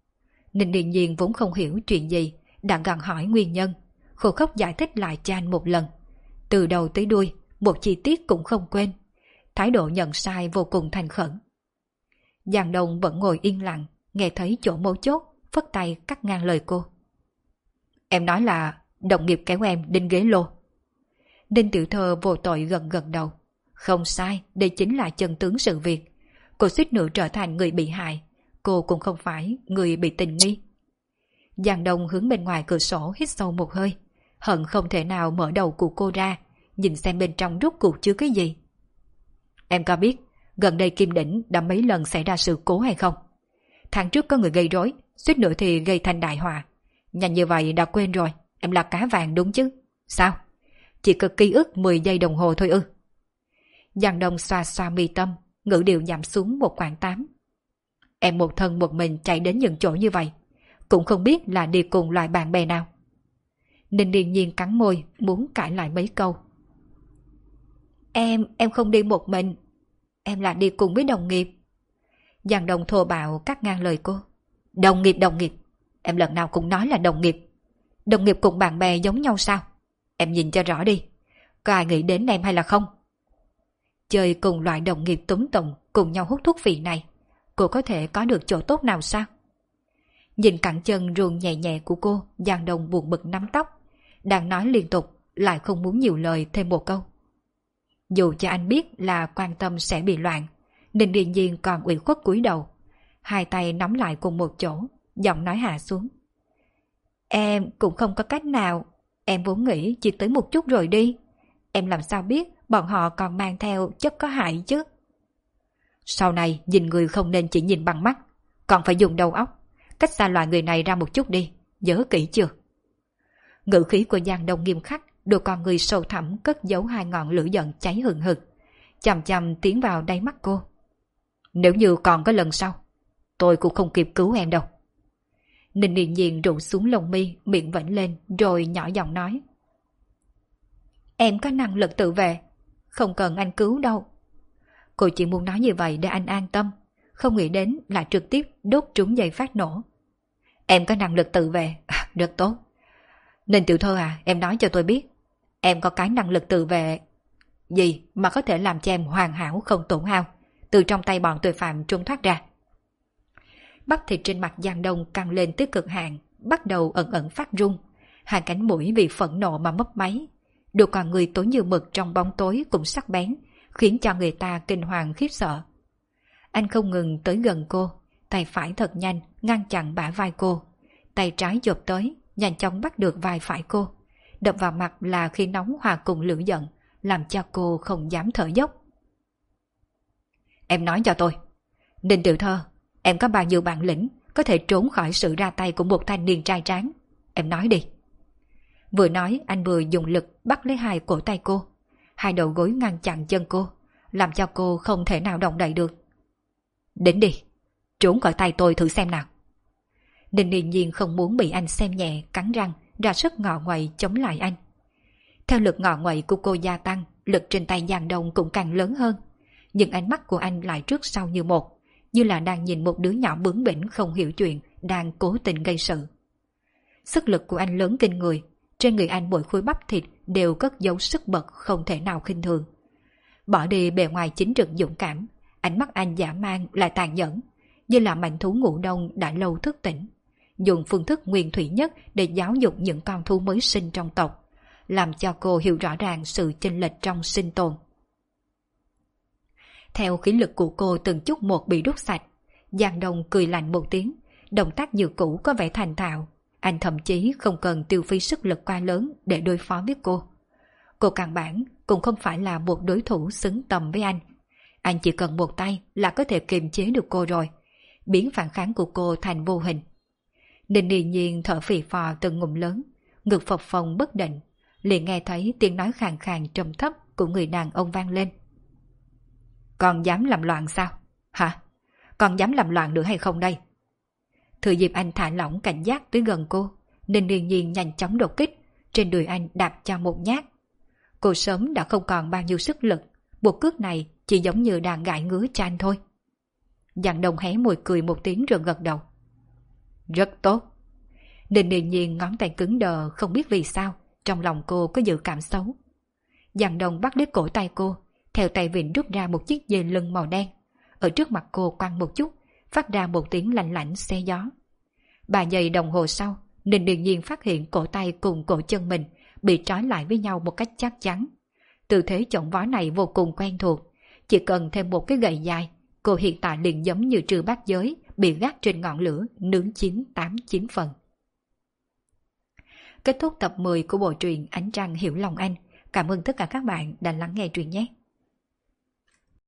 Ninh Điền Nhiên vốn không hiểu chuyện gì, đã gặng hỏi nguyên nhân, khô khốc giải thích lại cho anh một lần. Từ đầu tới đuôi, một chi tiết cũng không quên. Thái độ nhận sai vô cùng thành khẩn. Giang Đông vẫn ngồi yên lặng, nghe thấy chỗ mấu chốt, phất tay cắt ngang lời cô. Em nói là đồng nghiệp kéo em đến ghế lô. Đinh Tiểu Thơ vô tội gật gật đầu. Không sai, đây chính là chân tướng sự việc. Cô suýt nữa trở thành người bị hại. Cô cũng không phải người bị tình nghi. Giang Đông hướng bên ngoài cửa sổ hít sâu một hơi. Hận không thể nào mở đầu của cô ra, nhìn xem bên trong rốt cuộc chứa cái gì. Em có biết gần đây Kim Đỉnh đã mấy lần xảy ra sự cố hay không? Tháng trước có người gây rối, suýt nữa thì gây thành đại họa. Nhanh như vậy đã quên rồi, em là cá vàng đúng chứ? Sao? Chỉ cực ký ức 10 giây đồng hồ thôi ư? Giang Đông xoa xoa mi tâm, ngữ điệu giảm xuống một quãng 8. Em một thân một mình chạy đến những chỗ như vậy, cũng không biết là đi cùng loại bạn bè nào. Ninh Điền Nhiên cắn môi, muốn cãi lại mấy câu. Em không đi một mình, em là đi cùng với đồng nghiệp. Giang Đông thô bạo cắt ngang lời cô. Đồng nghiệp, em lần nào cũng nói là đồng nghiệp. Đồng nghiệp cùng bạn bè giống nhau sao? Em nhìn cho rõ đi, có ai nghĩ đến em hay là không? Chơi cùng loại đồng nghiệp túm tụng cùng nhau hút thuốc vị này, cô có thể có được chỗ tốt nào sao? Nhìn cẳng chân ruồn nhẹ nhẹ của cô, Giang Đông buồn bực nắm tóc, đang nói liên tục, lại không muốn nhiều lời thêm một câu. Dù cho anh biết là quan tâm sẽ bị loạn, Ninh Điền Nhiên còn ủy khuất cúi đầu, hai tay nắm lại cùng một chỗ, giọng nói hạ xuống. Em cũng không có cách nào, em vốn nghĩ chỉ tới một chút rồi đi. Em làm sao biết bọn họ còn mang theo chất có hại chứ? Sau này nhìn người không nên chỉ nhìn bằng mắt, còn phải dùng đầu óc, cách xa loại người này ra một chút đi, nhớ kỹ chưa? Ngữ khí của Giang Đông nghiêm khắc, đôi con người sâu thẳm cất giấu hai ngọn lửa giận cháy hừng hực, chằm chằm tiến vào đáy mắt cô. Nếu như còn có lần sau, tôi cũng không kịp cứu em đâu. Ninh Điền Nhiên rủ xuống lông mi, miệng vểnh lên, rồi nhỏ giọng nói. Em có năng lực tự vệ, không cần anh cứu đâu. Cô chỉ muốn nói như vậy để anh an tâm, không nghĩ đến là trực tiếp đốt trúng dây phát nổ. Em có năng lực tự vệ, rất tốt. Ninh Tiểu Thơ à, em nói cho tôi biết, em có cái năng lực tự vệ gì mà có thể làm cho em hoàn hảo không tổn hao, từ trong tay bọn tội phạm trốn thoát ra. Bắp thịt trên mặt Giang Đông căng lên tới cực hạn, bắt đầu ẩn ẩn phát run, hai cánh mũi vì phẫn nộ mà mấp máy. Đôi con người tối như mực trong bóng tối cũng sắc bén, khiến cho người ta kinh hoàng khiếp sợ. Anh không ngừng tới gần cô, tay phải thật nhanh ngăn chặn bả vai cô, tay trái chộp tới, nhanh chóng bắt được vai phải cô, đập vào mặt là khí nóng hòa cùng lửa giận, làm cho cô không dám thở dốc. Em nói cho tôi, Ninh Tiểu Thơ, em có bao nhiêu bản lĩnh có thể trốn khỏi sự ra tay của một thanh niên trai tráng? Em nói đi. Vừa nói anh vừa dùng lực bắt lấy hai cổ tay cô, hai đầu gối ngăn chặn chân cô, làm cho cô không thể nào động đậy được. Đến đi, trốn khỏi tay tôi thử xem nào. Ninh Điền Nhiên không muốn bị anh xem nhẹ, cắn răng ra sức ngọ nguậy chống lại anh. Theo lực ngọ nguậy của cô gia tăng, lực trên tay Giang Đông cũng càng lớn hơn, nhưng ánh mắt của anh lại trước sau như một, như là đang nhìn một đứa nhỏ bướng bỉnh không hiểu chuyện đang cố tình gây sự. Sức lực của anh lớn kinh người, trên người anh mỗi khối bắp thịt đều cất giấu sức bật không thể nào khinh thường. Bỏ đi bề ngoài chính trực dũng cảm, ánh mắt anh dã man lại tàn nhẫn, như là mảnh thú ngủ đông đã lâu thức tỉnh, dùng phương thức nguyên thủy nhất để giáo dục những con thú mới sinh trong tộc, làm cho cô hiểu rõ ràng sự chênh lệch trong sinh tồn. Theo khí lực của cô từng chút một bị rút sạch, Giang Đông cười lạnh một tiếng, động tác như cũ có vẻ thành thạo. Anh thậm chí không cần tiêu phí sức lực quá lớn để đối phó với cô. Cô căn bản cũng không phải là một đối thủ xứng tầm với anh. Anh chỉ cần một tay là có thể kiềm chế được cô rồi, biến phản kháng của cô thành vô hình. Ninh Điền Nhiên thở phì phò từng ngụm lớn, ngực phập phồng bất định, liền nghe thấy tiếng nói khàn khàn trầm thấp của người đàn ông vang lên. Còn dám làm loạn sao? Hả? Còn dám làm loạn nữa hay không đây? Thừa dịp anh thả lỏng cảnh giác tới gần cô, Ninh Điền Nhiên nhanh chóng đột kích, trên đùi anh đạp cho một nhát. Cô sớm đã không còn bao nhiêu sức lực, một cước này chỉ giống như đang gãi ngứa cho anh thôi. Giang Đông hé môi cười một tiếng rồi gật đầu. Rất tốt. Ninh Điền Nhiên ngón tay cứng đờ không biết vì sao, trong lòng cô có dự cảm xấu. Giang Đông bắt đứt cổ tay cô, theo tay vịn rút ra một chiếc dây lưng màu đen. Ở trước mặt cô quăng một chút, phát ra một tiếng lạnh lạnh xe gió. 3 giây đồng hồ sau, Ninh Điền Nhiên phát hiện cổ tay cùng cổ chân mình bị trói lại với nhau một cách chắc chắn. Tư thế chổng vó này vô cùng quen thuộc, chỉ cần thêm một cái gậy dài, cô hiện tại liền giống như Trư Bát Giới bị gác trên ngọn lửa nướng chín 89 phần. Kết thúc tập 10 của bộ truyện Ánh Trăng Hiểu Lòng Anh. Cảm ơn tất cả các bạn đã lắng nghe truyện nhé.